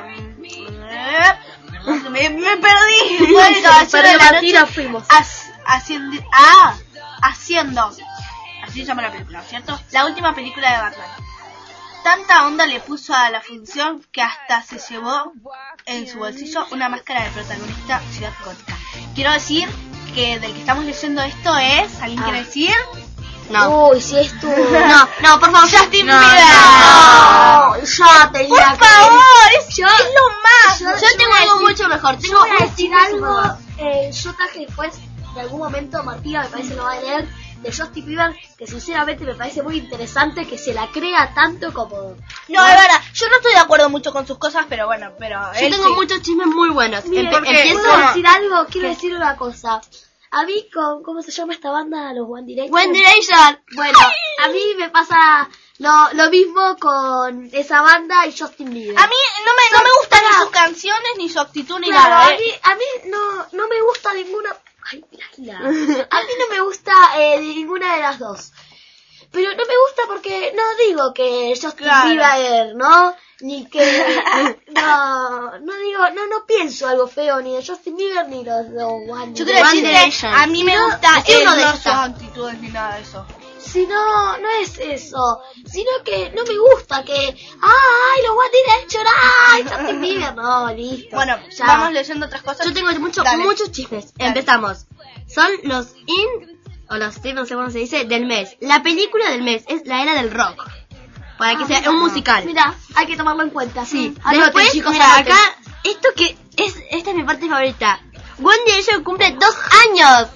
me, me perdí. Fue El Caballero Para de la Martina Noche fuimos. hac- haciendo, ah, haciendo, así se llama la película, ¿cierto? La última película de Batman. Tanta onda le puso a la función que hasta se llevó en su bolsillo una máscara de protagonista Ciudad Gótica. Quiero decir que del que estamos leyendo esto es, ¿alguien quiere decir? No. Uy, si es tu... No, no, por favor, Justin No, Bieber. No, ya tenía Por que- favor, es, Yo- es lo más. yo- Yo tengo voy a algo decir- mucho mejor. Yo Tengo voy a un decir chisme algo, mejor. eh, yo traje después, de algún momento, Martina me parece lo va a leer, de Justin Bieber, que sinceramente me parece muy interesante que se la crea tanto como... No, es verdad, yo no estoy de acuerdo mucho con sus cosas, pero bueno, pero Yo él tengo sí. muchos chismes muy buenos. Miren, Empe- porque empiezo ¿puedo decir algo? Quiero decir una cosa. A mí, con, ¿cómo se llama esta banda? Los One Direction. One Direction. Bueno, a mí me pasa lo, lo mismo con esa banda y Justin Bieber. A mí no me, no me gustan ni Claro. sus canciones, ni su actitud, ni Claro, nada. a ¿eh? mí, a mí no, no me gusta ninguna... Ay, mira, mira. A mí no me gusta eh, ninguna de las dos. Pero no me gusta porque no digo que Justin Claro. Bieber, ¿no? Ni que... No, no digo, no, no pienso algo feo ni de Justin Bieber ni los, los One Yo quiero One decir que Direction. a mí me No, gusta decí él, uno de no ellos sus ya. actitudes ni nada de eso. Si no, no es eso, sino que no me gusta que, ay, los One Direction, ay, Justin Bieber, no, listo. Bueno, ya. vamos leyendo otras cosas. Yo tengo mucho, Dale. muchos chismes. Dale. Empezamos. Son los in, o los in, no sé cómo se dice, del mes. La película del mes es la era del rock. Para que sea un musical. Mira, hay que tomarlo en cuenta. Sí. Anoten, Después, chicos, mira, anoten. acá, esto que es, esta es mi parte favorita. One Direction cumple dos años.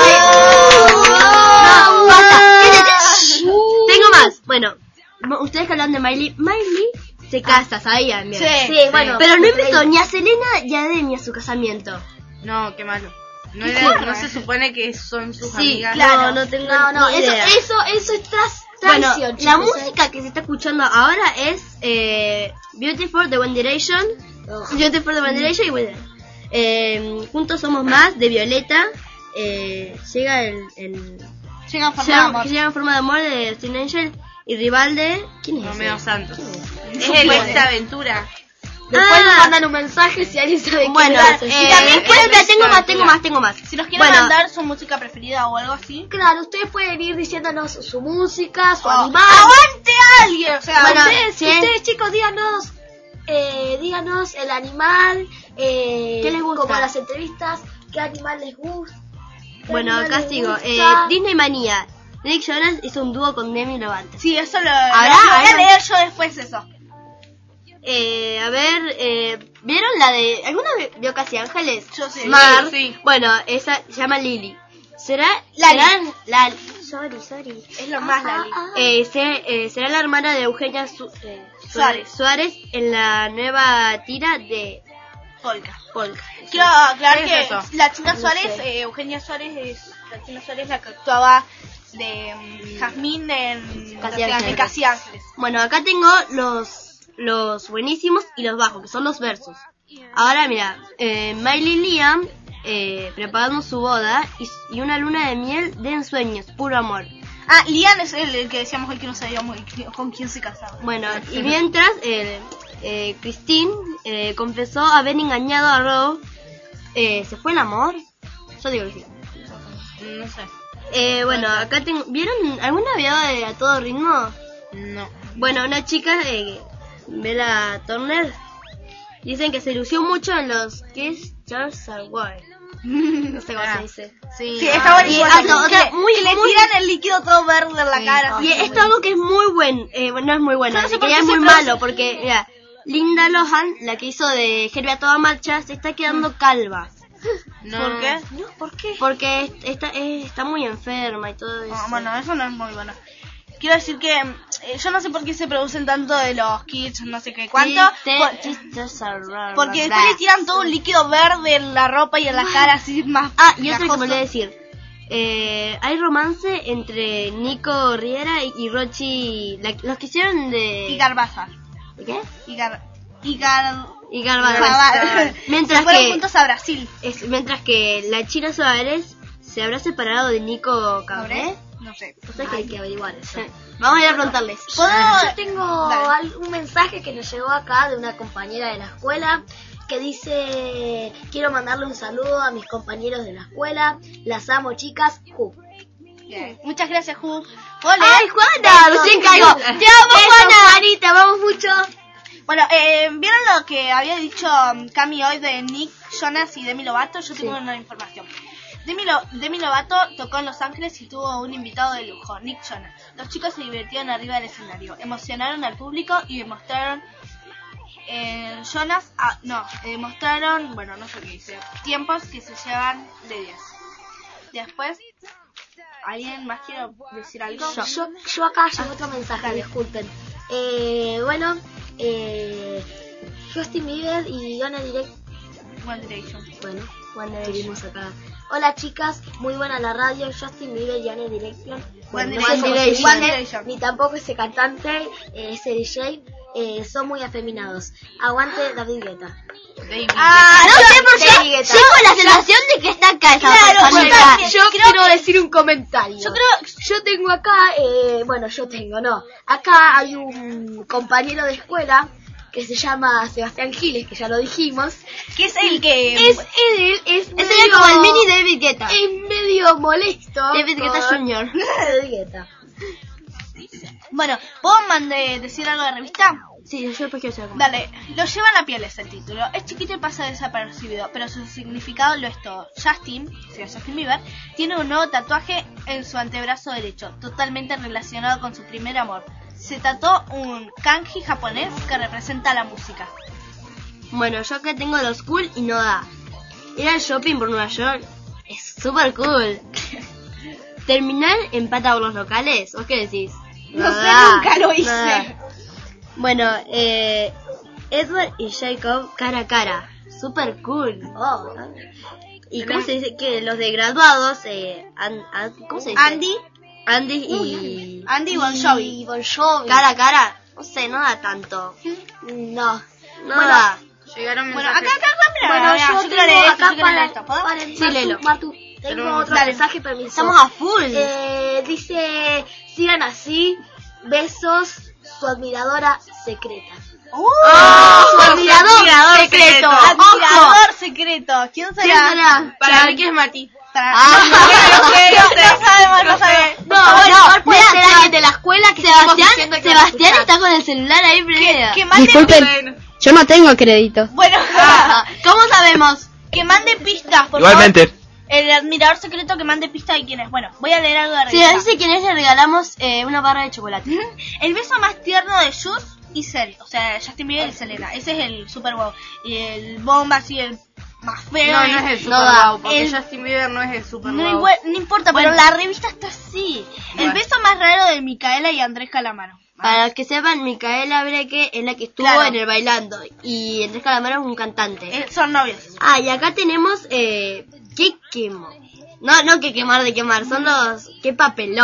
No, basta. Cállate. Tengo más. Bueno, ustedes que hablan de Miley, Miley se casa, sabían bien. Sí. Sí, bueno. Pero no invitó ni a Selena ni a Demi a su casamiento. No, qué malo. No, ¿Qué era- fue? no se supone que son sus Sí, amigas. claro, no tengo No, no, ni eso, idea. eso, eso es tras, Bueno, traición, la chicos, ¿eh? música que se está escuchando ahora es eh, Beautiful de One Direction, Beautiful de One Direction y bueno, eh, Juntos Somos Más de Violeta, eh, llega el, el Llega en forma de llega, amor. que llega en forma de amor de Teen Angel y Rivalde, ¿quién es Romeo ese? Santos. ¿Quién Es es? el Bueno. esta aventura. Después Ah. nos mandan un mensaje si alguien sabe Bueno, quién es. eh, Y también espera, pueden espera, tengo ver más, esta tengo más, tengo más. Si nos quieren Bueno, mandar su música preferida o algo así. Claro, ustedes pueden ir diciéndonos su música, su Oh, animal. ¡Aguante alguien! O sea, Bueno, ustedes, sí. ustedes, chicos, díganos, eh, díganos el animal, eh, ¿Qué les gusta? como las entrevistas, qué animal les gusta. qué bueno, animal acá les sigo. gusta. Eh, Disney Manía. Nick Jonas hizo un dúo con Demi Lovato. sí, eso lo, Ahora, lo voy a ahora- leer yo después eso. Eh, a ver, eh, ¿vieron la de... ¿Alguna vez vio Casi Ángeles? Yo sé. Mar. sí. Bueno, esa se llama Lily. ¿Será? Lali. será la, Sorry, sorry. Es lo más, Lali. eh, se- eh, será la hermana de Eugenia Su- eh, Suárez. Suárez en la nueva tira de Polka. Polka. Quiero aclarar ¿Qué que es eso? la China No Suárez, sé. eh, Eugenia Suárez es la China Suárez la que actuaba de mm, Jazmín en Casi en Ángeles. Casi Ángeles. Bueno, acá tengo los los buenísimos y los bajos, que son los versos. Ahora mira, eh, Miley y Liam eh, preparando su boda y, y una luna de miel de ensueños, puro amor. Ah, Liam es el, el que decíamos hoy que no sabíamos con quién se casaba. Bueno, y mientras eh, eh, Christine eh, confesó haber engañado a Rob, eh, ¿se fue el amor? Yo digo que sí. No sé. Eh, bueno, acá tengo... ¿Vieron alguna video de A Todo Ritmo? No. Bueno, una chica, eh, Bella Turner, dicen que se lució mucho en los Kiss Charles Award. No sé cómo Ah. se dice. Sí, Sí, ah, está buenísimo. y- Que- ah, no, que, muy- que le muy- tiran el líquido todo verde en la Sí, cara. Y esto es algo que es muy bueno, eh, no es muy bueno, No sé que por ya qué es se muy produce- malo, porque mira, Linda Lohan, la que hizo de Herbie a toda marcha, se está quedando calva. no. ¿Por qué? No, ¿por qué? Porque es- está, es- está muy enferma y todo eso. No, bueno, eso no es muy bueno. Quiero decir que eh, yo no sé por qué se producen tanto de los kits, no sé qué cuánto. por- porque después le tiran todo un líquido verde en la ropa y en la cara, así más. Ah, y otra que pegajoso. me olvidé decir. Eh, hay romance entre Nico Riera y, y Rochi, la- los que hicieron de... Y Garbaza. ¿De qué? Y Gar... Y Gar... Y Garbaza. Garbaza. Mientras Se fueron que... juntos a Brasil. Es, mientras que la China Suárez se habrá separado de Nico Cabré. No sé. O sea que hay que averiguar eso. Vamos a ir a preguntarles. ¿Puedo? Yo tengo Dale. al- un mensaje que nos llegó acá de una compañera de la escuela que dice: quiero mandarle un saludo a mis compañeros de la escuela, las amo chicas, Ju. Bien. Muchas gracias, Ju. ¿Puedo leer? ¡Ay, Juana! Recién caigo. ¡Te amo, Juana! Juanita, vamos mucho. Bueno, eh, ¿vieron lo que había dicho um, Cami hoy de Nick Jonas y Demi Lovato? Yo tengo Sí. una información. Demi, Lo- Demi Lovato tocó en Los Ángeles y tuvo un invitado de lujo, Nick Jonas. Los chicos se divirtieron arriba del escenario, emocionaron al público y demostraron... Eh, Jonas, ah, no, eh, demostraron, bueno, no sé qué dice, tiempos que se llevan de diez. Después, ¿alguien más quiere decir algo? Yo, yo, yo acá llegó otro mensaje, disculpen. Eh, bueno, eh, Justin Bieber y One Direction. One Direction. Bueno, One Direction acá. Hola chicas, muy buena la radio, Justin Bieber y One Direction. One no sé cómo se Direction. dice, One Direction. Ni tampoco ese cantante, eh, ese D J, eh, son muy afeminados. Aguante David Guetta. David Ah, no sé por qué. David Guetta. Tengo la sensación de que está acá esa Claro, persona. bueno, acá. también. Yo Creo quiero que- decir un comentario. Yo creo... Yo tengo acá, eh, bueno, yo tengo, no. Acá hay un compañero de escuela que se llama Sebastián Giles, que ya lo dijimos. ¿Qué es el que...? Es él, es Ese medio, era como el mini David Guetta. es medio molesto. David Guetta con- Junior David Guetta. Bueno, ¿puedo mandar decir algo de revista? Sí, yo después quiero saber cómo. Dale, lo lleva en la piel es el título. Es chiquito y pasa desapercibido, pero su significado lo es todo. Justin, o sea, Justin Bieber, tiene un nuevo tatuaje en su antebrazo derecho, totalmente relacionado con su primer amor. Se tatuó un kanji japonés que representa la música. Bueno, yo acá tengo los cool y no da. Ir al shopping por Nueva York es súper cool. Terminar en pata por los locales, ¿vos qué decís? No sé, da, nunca lo hice. da. Bueno, eh, Edward y Jacob cara a cara. Super cool. Oh, ¿Y cómo se dice? Que los de graduados, eh, an- an- ¿cómo se dice? Andy, Andy y... Andy Bon Jovi. y Bon Jovi. Cara a cara. No sé, no da tanto. No. No Bueno, da. Llegaron Bueno, mensajes. acá, acá, mira, Bueno, mira, yo yo quiero leer tengo esto, acá yo quiero leer para, esto, ¿puedo? para Sí, Martu, léelo. Martu, tengo Pero- otro Dale. mensaje, permiso. Estamos a full. Eh, dice, sigan así, besos, su admiradora secreta. ¡Oh! su admirador, secreto. Admirador secreto. ¿Quién será? ¿Quién será? Para mí que es Mati. Para- Ah, no, no sabemos, no sabemos. No, bueno, puede mira, ser Seba- alguien de la escuela que estamos Sebastián, diciendo que Sebastián nos escucha. está con el celular ahí prendido. Que mande, Disculpen, yo no tengo crédito. bueno, ¿Cómo sabemos? que mande pistas, por Igualmente. favor. El admirador secreto que mande pistas de quién es. Bueno, voy a leer algo de Si revista. nos dice quién es, le regalamos eh, una barra de chocolate. El beso más tierno de Jules y Cel, o sea, Justin Bieber y Selena. Ese es el Super Wow. Y el bomba así, el más feo. No, no es el super da. wow, porque El- Justin Bieber no es el super No, wow. igual- no importa, Bueno. pero la revista está así. El Bueno. beso más raro de Micaela y Andrés Calamaro. Para los que sepan, Micaela Breque es la que estuvo Claro. en el Bailando. Y Andrés Calamaro es un cantante. Eh, son novios. Ah, y acá tenemos eh, ¿qué quemo? No, no que quemar de quemar, son los... ¡Qué papelón!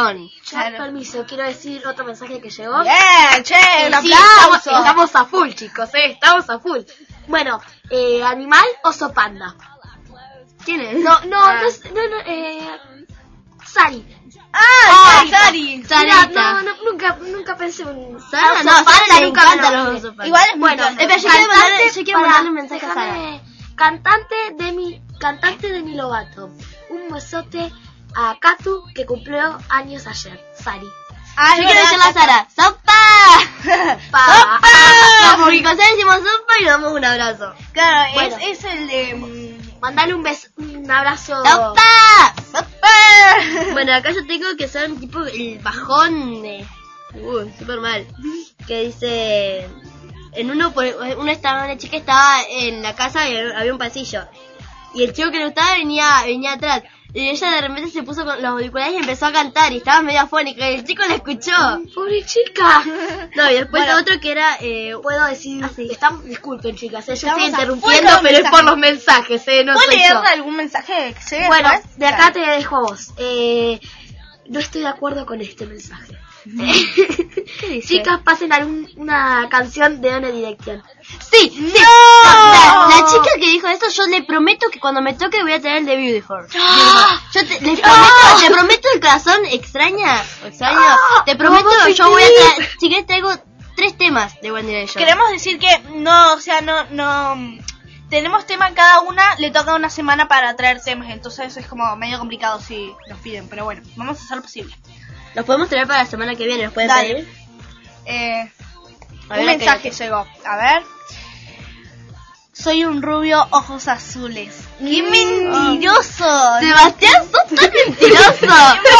Claro. Permiso, quiero decir otro mensaje que llegó. Bien, che, un eh, sí, aplauso. estamos, estamos a full, chicos, eh, estamos a full. Bueno, eh, animal, oso panda. ¿Quién es? No, no, ah. no, es- no, no, eh, Sari. Ah, Sari. Mira, no, no, nunca, nunca pensé un Sara, oso no, Sara panda, le nunca encantan me lo los imaginé. osos panda. Igual es muy Bueno, tierno. espera, yo quiero mandarle- Cantante, yo quiero pará, mandarle un mensaje a Sara. déjame- Cantante de mi, cantante de mi Lovato. Un besote a Katu que cumplió años ayer. Sari. Ah, Yo es quiero verdad, decirle a Sara, ¡sopa! Pa. ¡Sopa! Porque con Sara decimos sopa y le damos un abrazo. Claro, Bueno. es, es el de... Mandale un beso, un abrazo. ¡Sopa! ¡Sopa! Bueno, acá yo tengo que son tipo el bajón. Eh, uh, súper mal. Que dice... En uno, por- uno estaba, una chica estaba en la casa y había un pasillo. Y el chico que le gustaba venía, venía atrás. Y ella de repente se puso con los auriculares y empezó a cantar y estaba medio afónica y el chico la escuchó. Pobre chica. No, y después Bueno, otro que era... Eh, puedo decir, estamos, disculpen chicas, eh, yo Estamos estoy a interrumpiendo, full con pero es por mensajes. los mensajes, eh, no ¿Puedo soy leer yo. algún mensaje que se Bueno, después? de acá te dejo a vos. Eh, no estoy de acuerdo con este mensaje. ¿Qué dice? Chicas, pasen algún, una canción de One Direction. Sí, sí. La, la chica que dijo esto, yo le prometo que cuando me toque voy a traer el de Beautiful. Yo te, les prometo, te prometo el corazón extraña, extraño. Te prometo, yo voy a traer, si querés traigo tres temas de One Direction. Queremos decir que no, o sea, no, no... Tenemos tema cada una, le toca una semana para traer temas, entonces es como medio complicado si nos piden, pero bueno, vamos a hacer lo posible. Los podemos traer para la semana que viene, ¿los pueden Dale. pedir? Eh, A ver, un acá mensaje ya- llegó, a ver. Soy un rubio, ojos azules. ¡Qué mentiroso! Sebastián, sos tan mentiroso.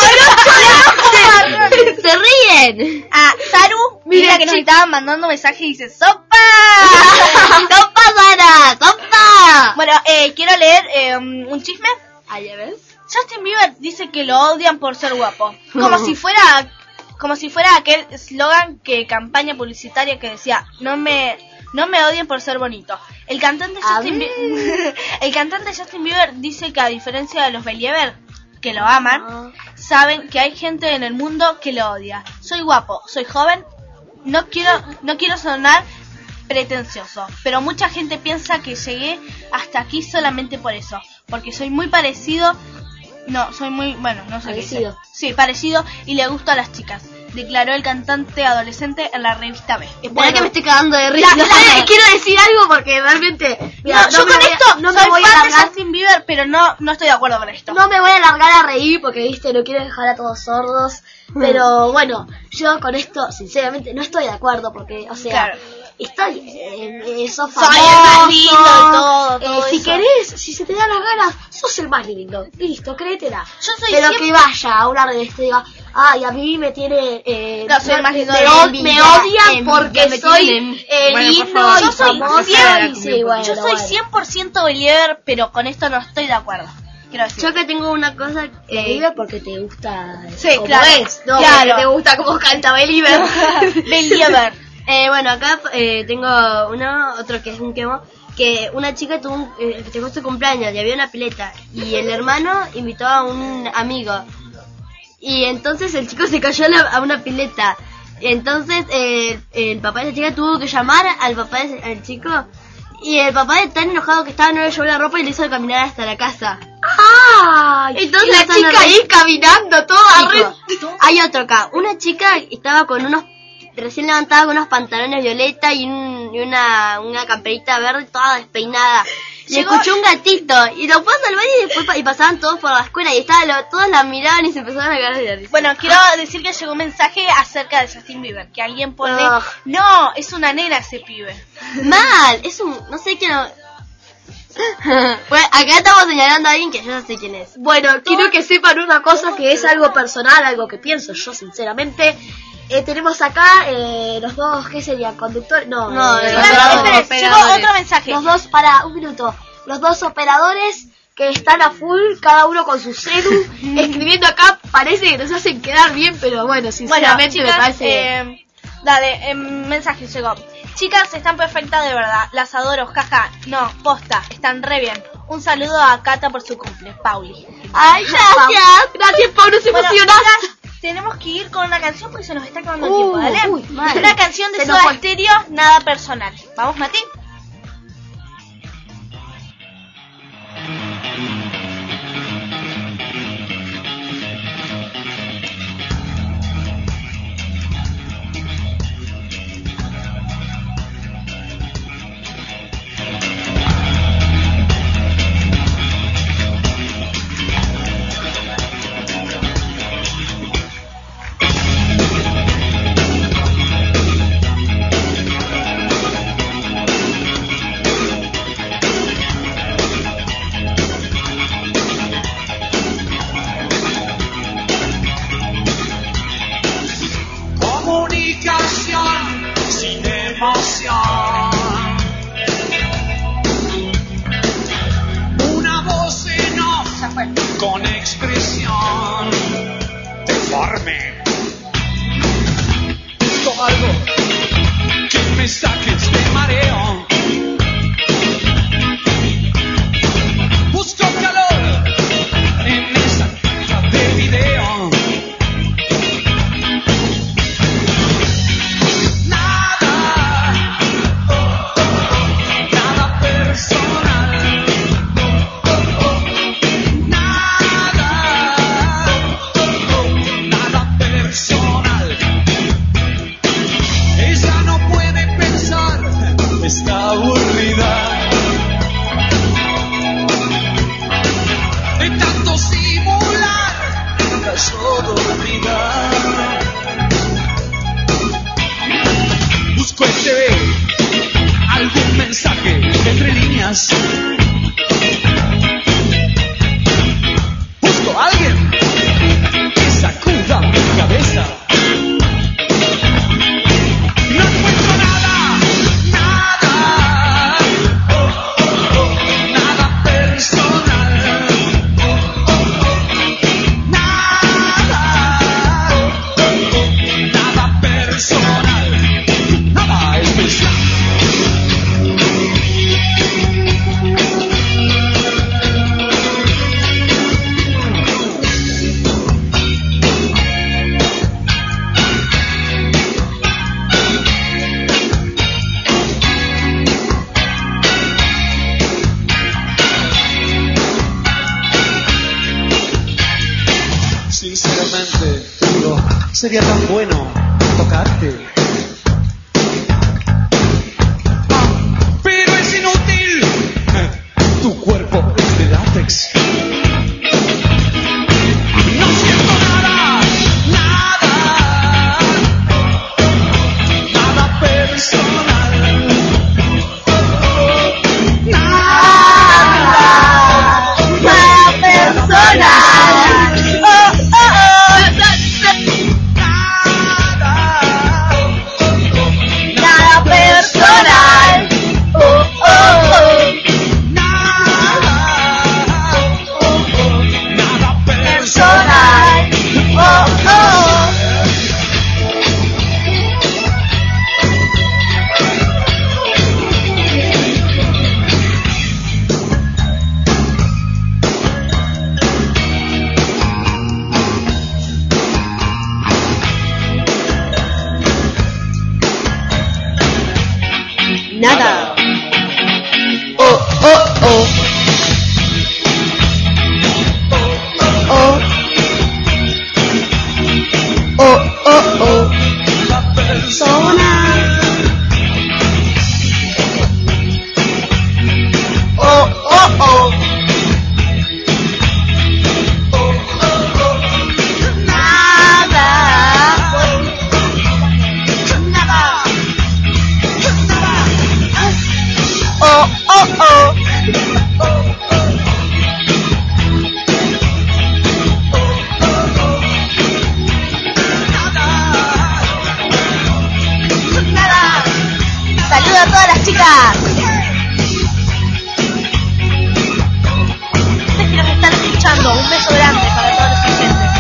se, se ríen. Ah, Saru, mira Mira, que nos chi- estaban mandando mensaje y dice ¡Sopa! ¡Sopa, Sara! ¡Sopa! Bueno, eh, quiero leer eh, un chisme. Ahí ya ves. Justin Bieber dice que lo odian por ser guapo. Como si fuera como si fuera aquel eslogan que campaña publicitaria que decía, no me no me odien por ser bonito. El cantante A Justin Bie- el cantante Justin Bieber dice que a diferencia de los Believer que lo aman, saben que hay gente en el mundo que lo odia. Soy guapo, soy joven, no quiero no quiero sonar pretencioso, pero mucha gente piensa que llegué hasta aquí solamente por eso, porque soy muy parecido, no, soy muy, bueno, no sé qué Parecido. dice. Sí, parecido y le gusto a las chicas, declaró el cantante adolescente en la revista B. Espera que me estoy cagando de risa. La- la- quiero decir algo porque realmente... mira, No, yo me con voy a- esto no me soy voy a fan de alargar. Justin Bieber, pero no, no estoy de acuerdo con esto. No me voy a alargar a reír porque, viste, no quiero dejar a todos sordos. Pero bueno, yo con esto, sinceramente, no estoy de acuerdo porque, o sea, Claro. estoy, eh, eh, sos Soy el famoso, más lindo y todo, eh, todo si eso. querés, si se te dan las ganas, sos el más lindo. Listo, créetela. Yo soy Pero siempre- que vaya a hablar de esto y diga, ay, a mí me tiene... Eh, No, soy el más lindo me, de od- envidia, me odian envidia, porque me soy tienen- eh, Bueno, por lindo favor, y yo soy famoso. fiel, y sí, bueno, Yo soy bueno. cien por ciento Believer, pero con esto no estoy de acuerdo. Quiero decir. Yo acá tengo una cosa. Eh, Believer porque te gusta Sí, como claro, es, no claro. porque te gusta cómo canta Believer. Believer. eh, bueno, acá eh, tengo uno, otro que es un quemo. Que una chica tuvo un, eh, festejó su cumpleaños y había una pileta. Y el hermano invitó a un amigo. Y entonces el chico se cayó a, la- a una pileta. Y entonces eh, el papá de esa chica tuvo que llamar al papá del chico. Y el papá de tan enojado que estaba no le llevó la ropa y le hizo caminar hasta la casa. ¡Ay! Entonces y la están chica re- ahí caminando toda Chico, re... hay otro acá. Una chica estaba con unos recién levantada con unos pantalones violeta y, un, y una, una camperita verde toda despeinada. Y Llegó- escuchó un gatito y lo fue a salvar y después pa- y pasaban todos por la escuela y estaba lo- todos la miraban y se empezaron a cagar de la risa. Bueno, quiero decir que llegó un mensaje acerca de Justin Bieber, que alguien pone, Ah. no, es una nena ese pibe. Mal, es un, no sé quién. Pues acá estamos señalando a alguien que yo no sé quién es. Bueno, quiero que sepan una cosa que es algo personal, algo que pienso yo sinceramente. Eh, tenemos acá eh, los dos, ¿qué serían? ¿Conductores? No, No, eh, los Espera, operadores. espera, llegó otro mensaje. Los dos, para un minuto, los dos operadores que están a full, cada uno con su celu, escribiendo acá, parece que nos hacen quedar bien, pero bueno, Bueno, sinceramente chicas, me parece... eh, dale, eh, mensaje llegó. Chicas, están perfectas de verdad, las adoro, jaja. No, posta, están re bien. Un saludo a Cata por su cumple, Pauli. ¡Ay, gracias! Gracias, Pau, nos Bueno, emocionas. chicas, tenemos que ir con una canción porque se nos está acabando el Uh, tiempo, ¿dale? uy, mal. Una canción de Se nos Soda fue. Stereo, nada personal. ¿Vamos, Mati? Comunicación sin emoción. Una voz en off con expresión deforme. Busco algo que me saque este mareo. Busco calor en esa caja de video. Está aburrida de tanto simular, cayó dormida. Busco ese algún mensaje entre líneas. Busco a alguien que sacuda mi cabeza. No encuentro nada. Sinceramente, digo, sería tan bueno tocarte. Pero es inútil. Tu cuerpo es de látex. No siento nada, nada, nada personal. Nada, nada personal. Nada personal. Oh, oh, oh. Nada. Nada personal. Oh, oh. Nada. Oh, oh, oh. Oh. Oh, oh, oh. Persona. Oh, oh, oh. Nada. Nada. Oh, oh, oh. Nada. Saludo a todas las chicas. Ustedes que nos están escuchando, un beso grande para todos los oyentes.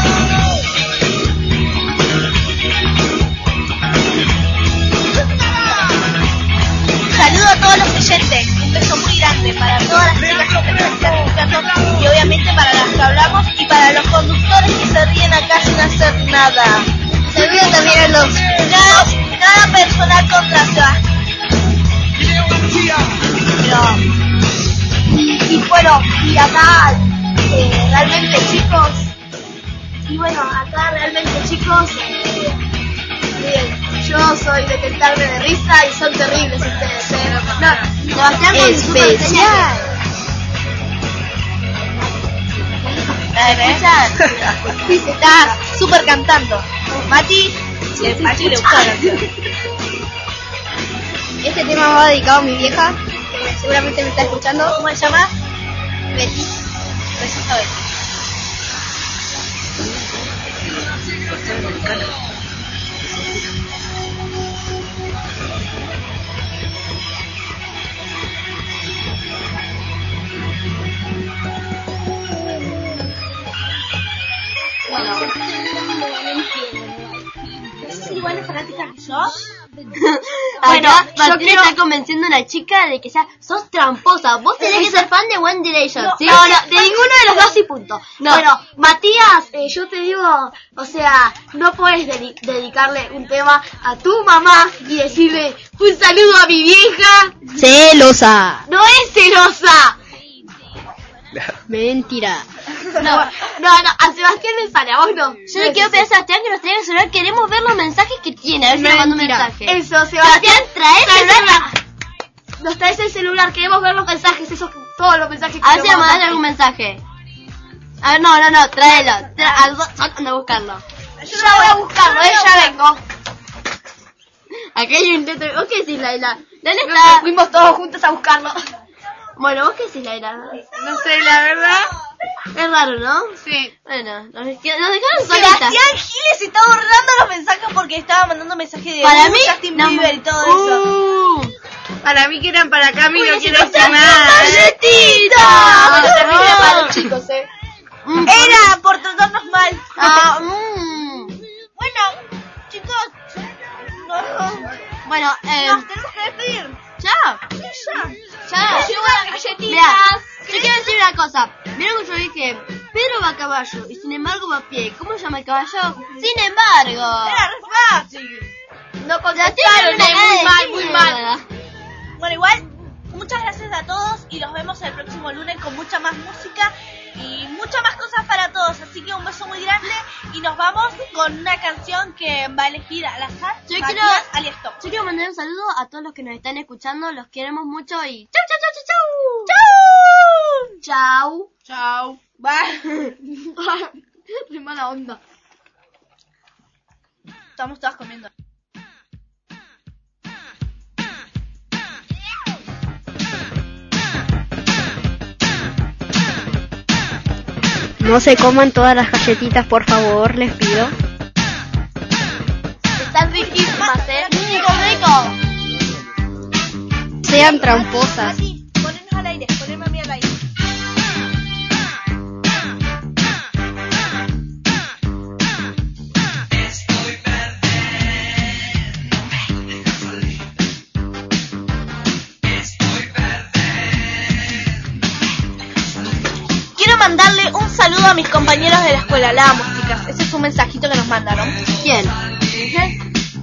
Saludo a todos los oyentes, un beso muy grande para todas las chicas que nos están escuchando y obviamente para las que hablamos y para los conductores que se ríen acá sin hacer nada. Se ríen también los... Nada, nada personal contra Sebastián. Pero... Y bueno, y acá eh, realmente chicos... Y bueno, acá realmente chicos... Eh, miren, yo soy de tentarme de risa y son terribles ustedes. Eh. No, Sebastián con su especial. Sí, se está súper cantando. Mati, sí, sí, Mati le gustó la canción. Este tema va dedicado a mi vieja, que seguramente me está escuchando. ¿Cómo se llama? Betty. Besito Betty. Bueno, ¿es igual de fanática que yo? bueno, yo quiero estar convenciendo a una chica de que sea, sos tramposa, vos tenés que ser fan de One Direction, no, ¿sí? No, no, de ninguno de los dos y punto. No. Bueno, Matías, eh, yo te digo, o sea, no puedes dedi- dedicarle un tema a tu mamá y decirle un saludo a mi vieja. Celosa. No es celosa. Mentira. No, no, no, a Sebastián le sale, a vos no. Yo le quiero pedir a Sebastián que nos traiga el celular, queremos ver los mensajes que tiene, a ver si nos manda un mensaje. Eso, Sebastián, trae el celular. Nos traes el celular, queremos ver los mensajes, esos, todos los mensajes que a ver si nos mandan algún mensaje. A ver, no, no, no, tráelo. Tra- anda a buscarlo. Yo ya voy a buscarlo, eh, ya vengo. Aquí hay un intento. ¿Vos qué decís, Laila? ¿Dónde Nos está? fuimos todos juntos a buscarlo. Bueno, ¿vos qué decís, Laila? No sé, la verdad. Es raro, ¿no? Sí. Bueno, nos, nos dejaron solitas. Sebastián Giles está borrando los mensajes porque estaba mandando mensajes de Para mí, Justin no, Bieber y todo uh, eso. Para mí que eran para Cami, no quiero ¡Galletita! llamar. ¡Galletita! Bueno, termine mal, chicos, eh. Mm, Era por tratarnos mal. Ah, mm. Bueno, chicos. No, Bueno, eh, nos tenemos que despedir. ya. Ya. Ya. Llegó las galletitas. Mirá, yo quiero decir una cosa. Vieron que yo dije, Pedro va a caballo y sin embargo va a pie. ¿Cómo se llama el caballo? Sin embargo. Era re fácil. No contestaron, eh, muy mal, muy mal. Bueno, igual, muchas gracias a todos y los vemos el próximo lunes con mucha más música y muchas más cosas para todos. Así que un beso muy grande y nos vamos con una canción que va a elegir al azar. Yo Matías quiero, alias Top. yo quiero mandar un saludo a todos los que nos están escuchando. Los queremos mucho y chau, chau, chau, chau, chau. Chau. Chao. Bye. Qué mala onda. Estamos todas comiendo. No se coman todas las galletitas, por favor, les pido. Están riquísimas, eh. Rico, rico. Sean tramposas. Mati, ponenos al aire, poneme a mí al aire. Quiero mandarle un saludo a mis compañeros de la escuela. La amo, chicas. Ese es un mensajito que nos mandaron. ¿Quién? ¿Dice?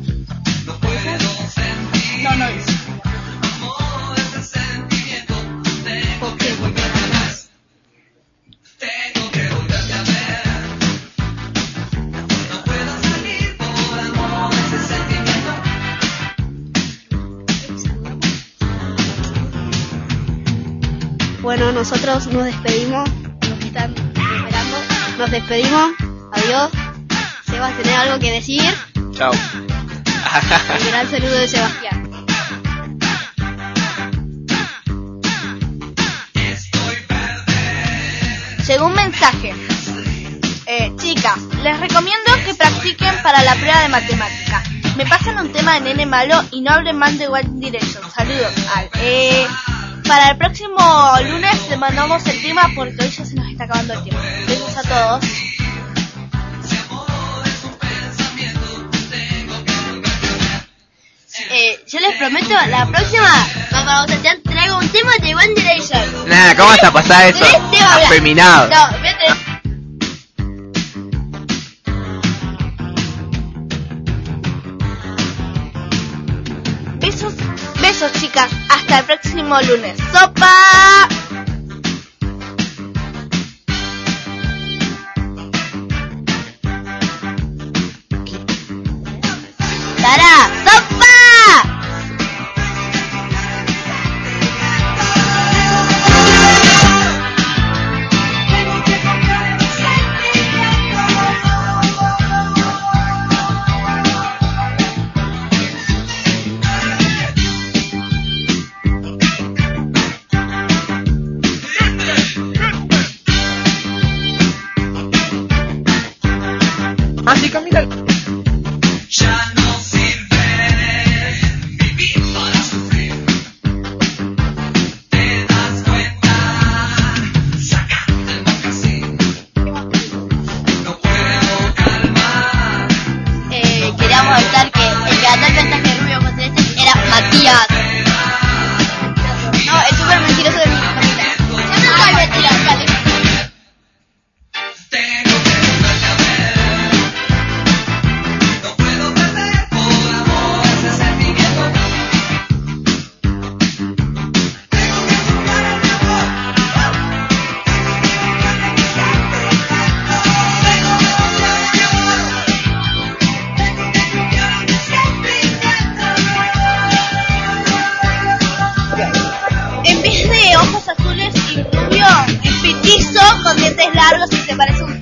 No, no dice. Bueno, nosotros nos despedimos. Nos están esperando. Nos despedimos. Adiós. Sebas, ¿tenés algo que decir? Chao. Un gran saludo de Sebastián. Llegó un mensaje. Eh, chicas, les recomiendo que practiquen para la prueba de matemática. Me pasan un tema de nene malo y no hablen más de One Direction. Saludos. Al, eh, para el próximo lunes le mandamos el tema porque hoy ya se nos está acabando el tiempo. Besos a todos. Eh, yo les prometo, la próxima, cuando Sebastián traigo un tema de One Direction. Nada, ¿cómo vas a pasar eso? Tres te va a hablar. Afeminado. No, vete. próximo lunes. ¡Sopa! ¡Tara! ¡Sopa! Así camina. Ya no sirve vivir para sufrir. ¿Te das cuenta? Saca el mocasín. No puedo calmar. Eh, queríamos avisar que el que ganó el mensaje de Rubio con este era Matías. No, el súper mentiroso de mi familia. Yo no soy mentiroso, dale. En vez de ojos azules y rubio, es petizo con dientes largos y se parece un...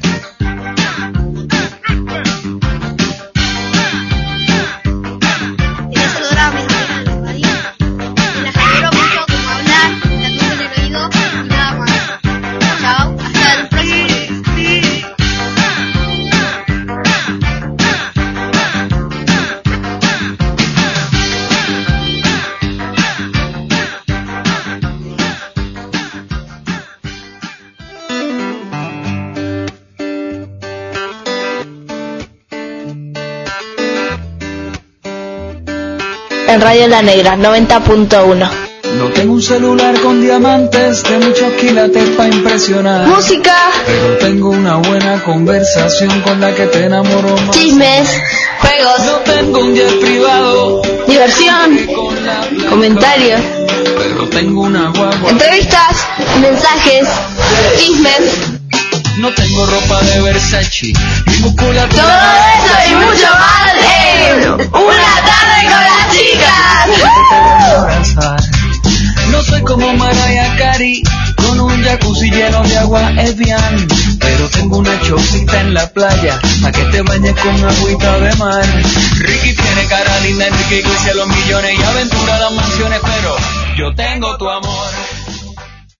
Quería saludar a mis amigas de radio. Y las adoro mucho como hablar, la cosa en el oído y nada más. Chao, hasta el próximo lunes. En Radio La Negra, noventa punto uno. No tengo un celular con diamantes de muchos quilates para impresionar. Música, Pero tengo una buena conversación con la que te enamoro más. chismes, juegos, No tengo un jet privado, diversión, comentarios, pero tengo una guagua. entrevistas, mensajes, chismes, No tengo ropa de Versace, ni musculatura. todo eso y mucho más en Una Tarde con las Chicas. No soy como Mariah Carey, con un jacuzzi lleno de agua Evian, pero tengo una chocita en la playa, pa' que te bañes con agüita de mar. Ricky tiene cara linda, Enrique Iglesias los millones y aventura las mansiones, pero yo tengo tu amor.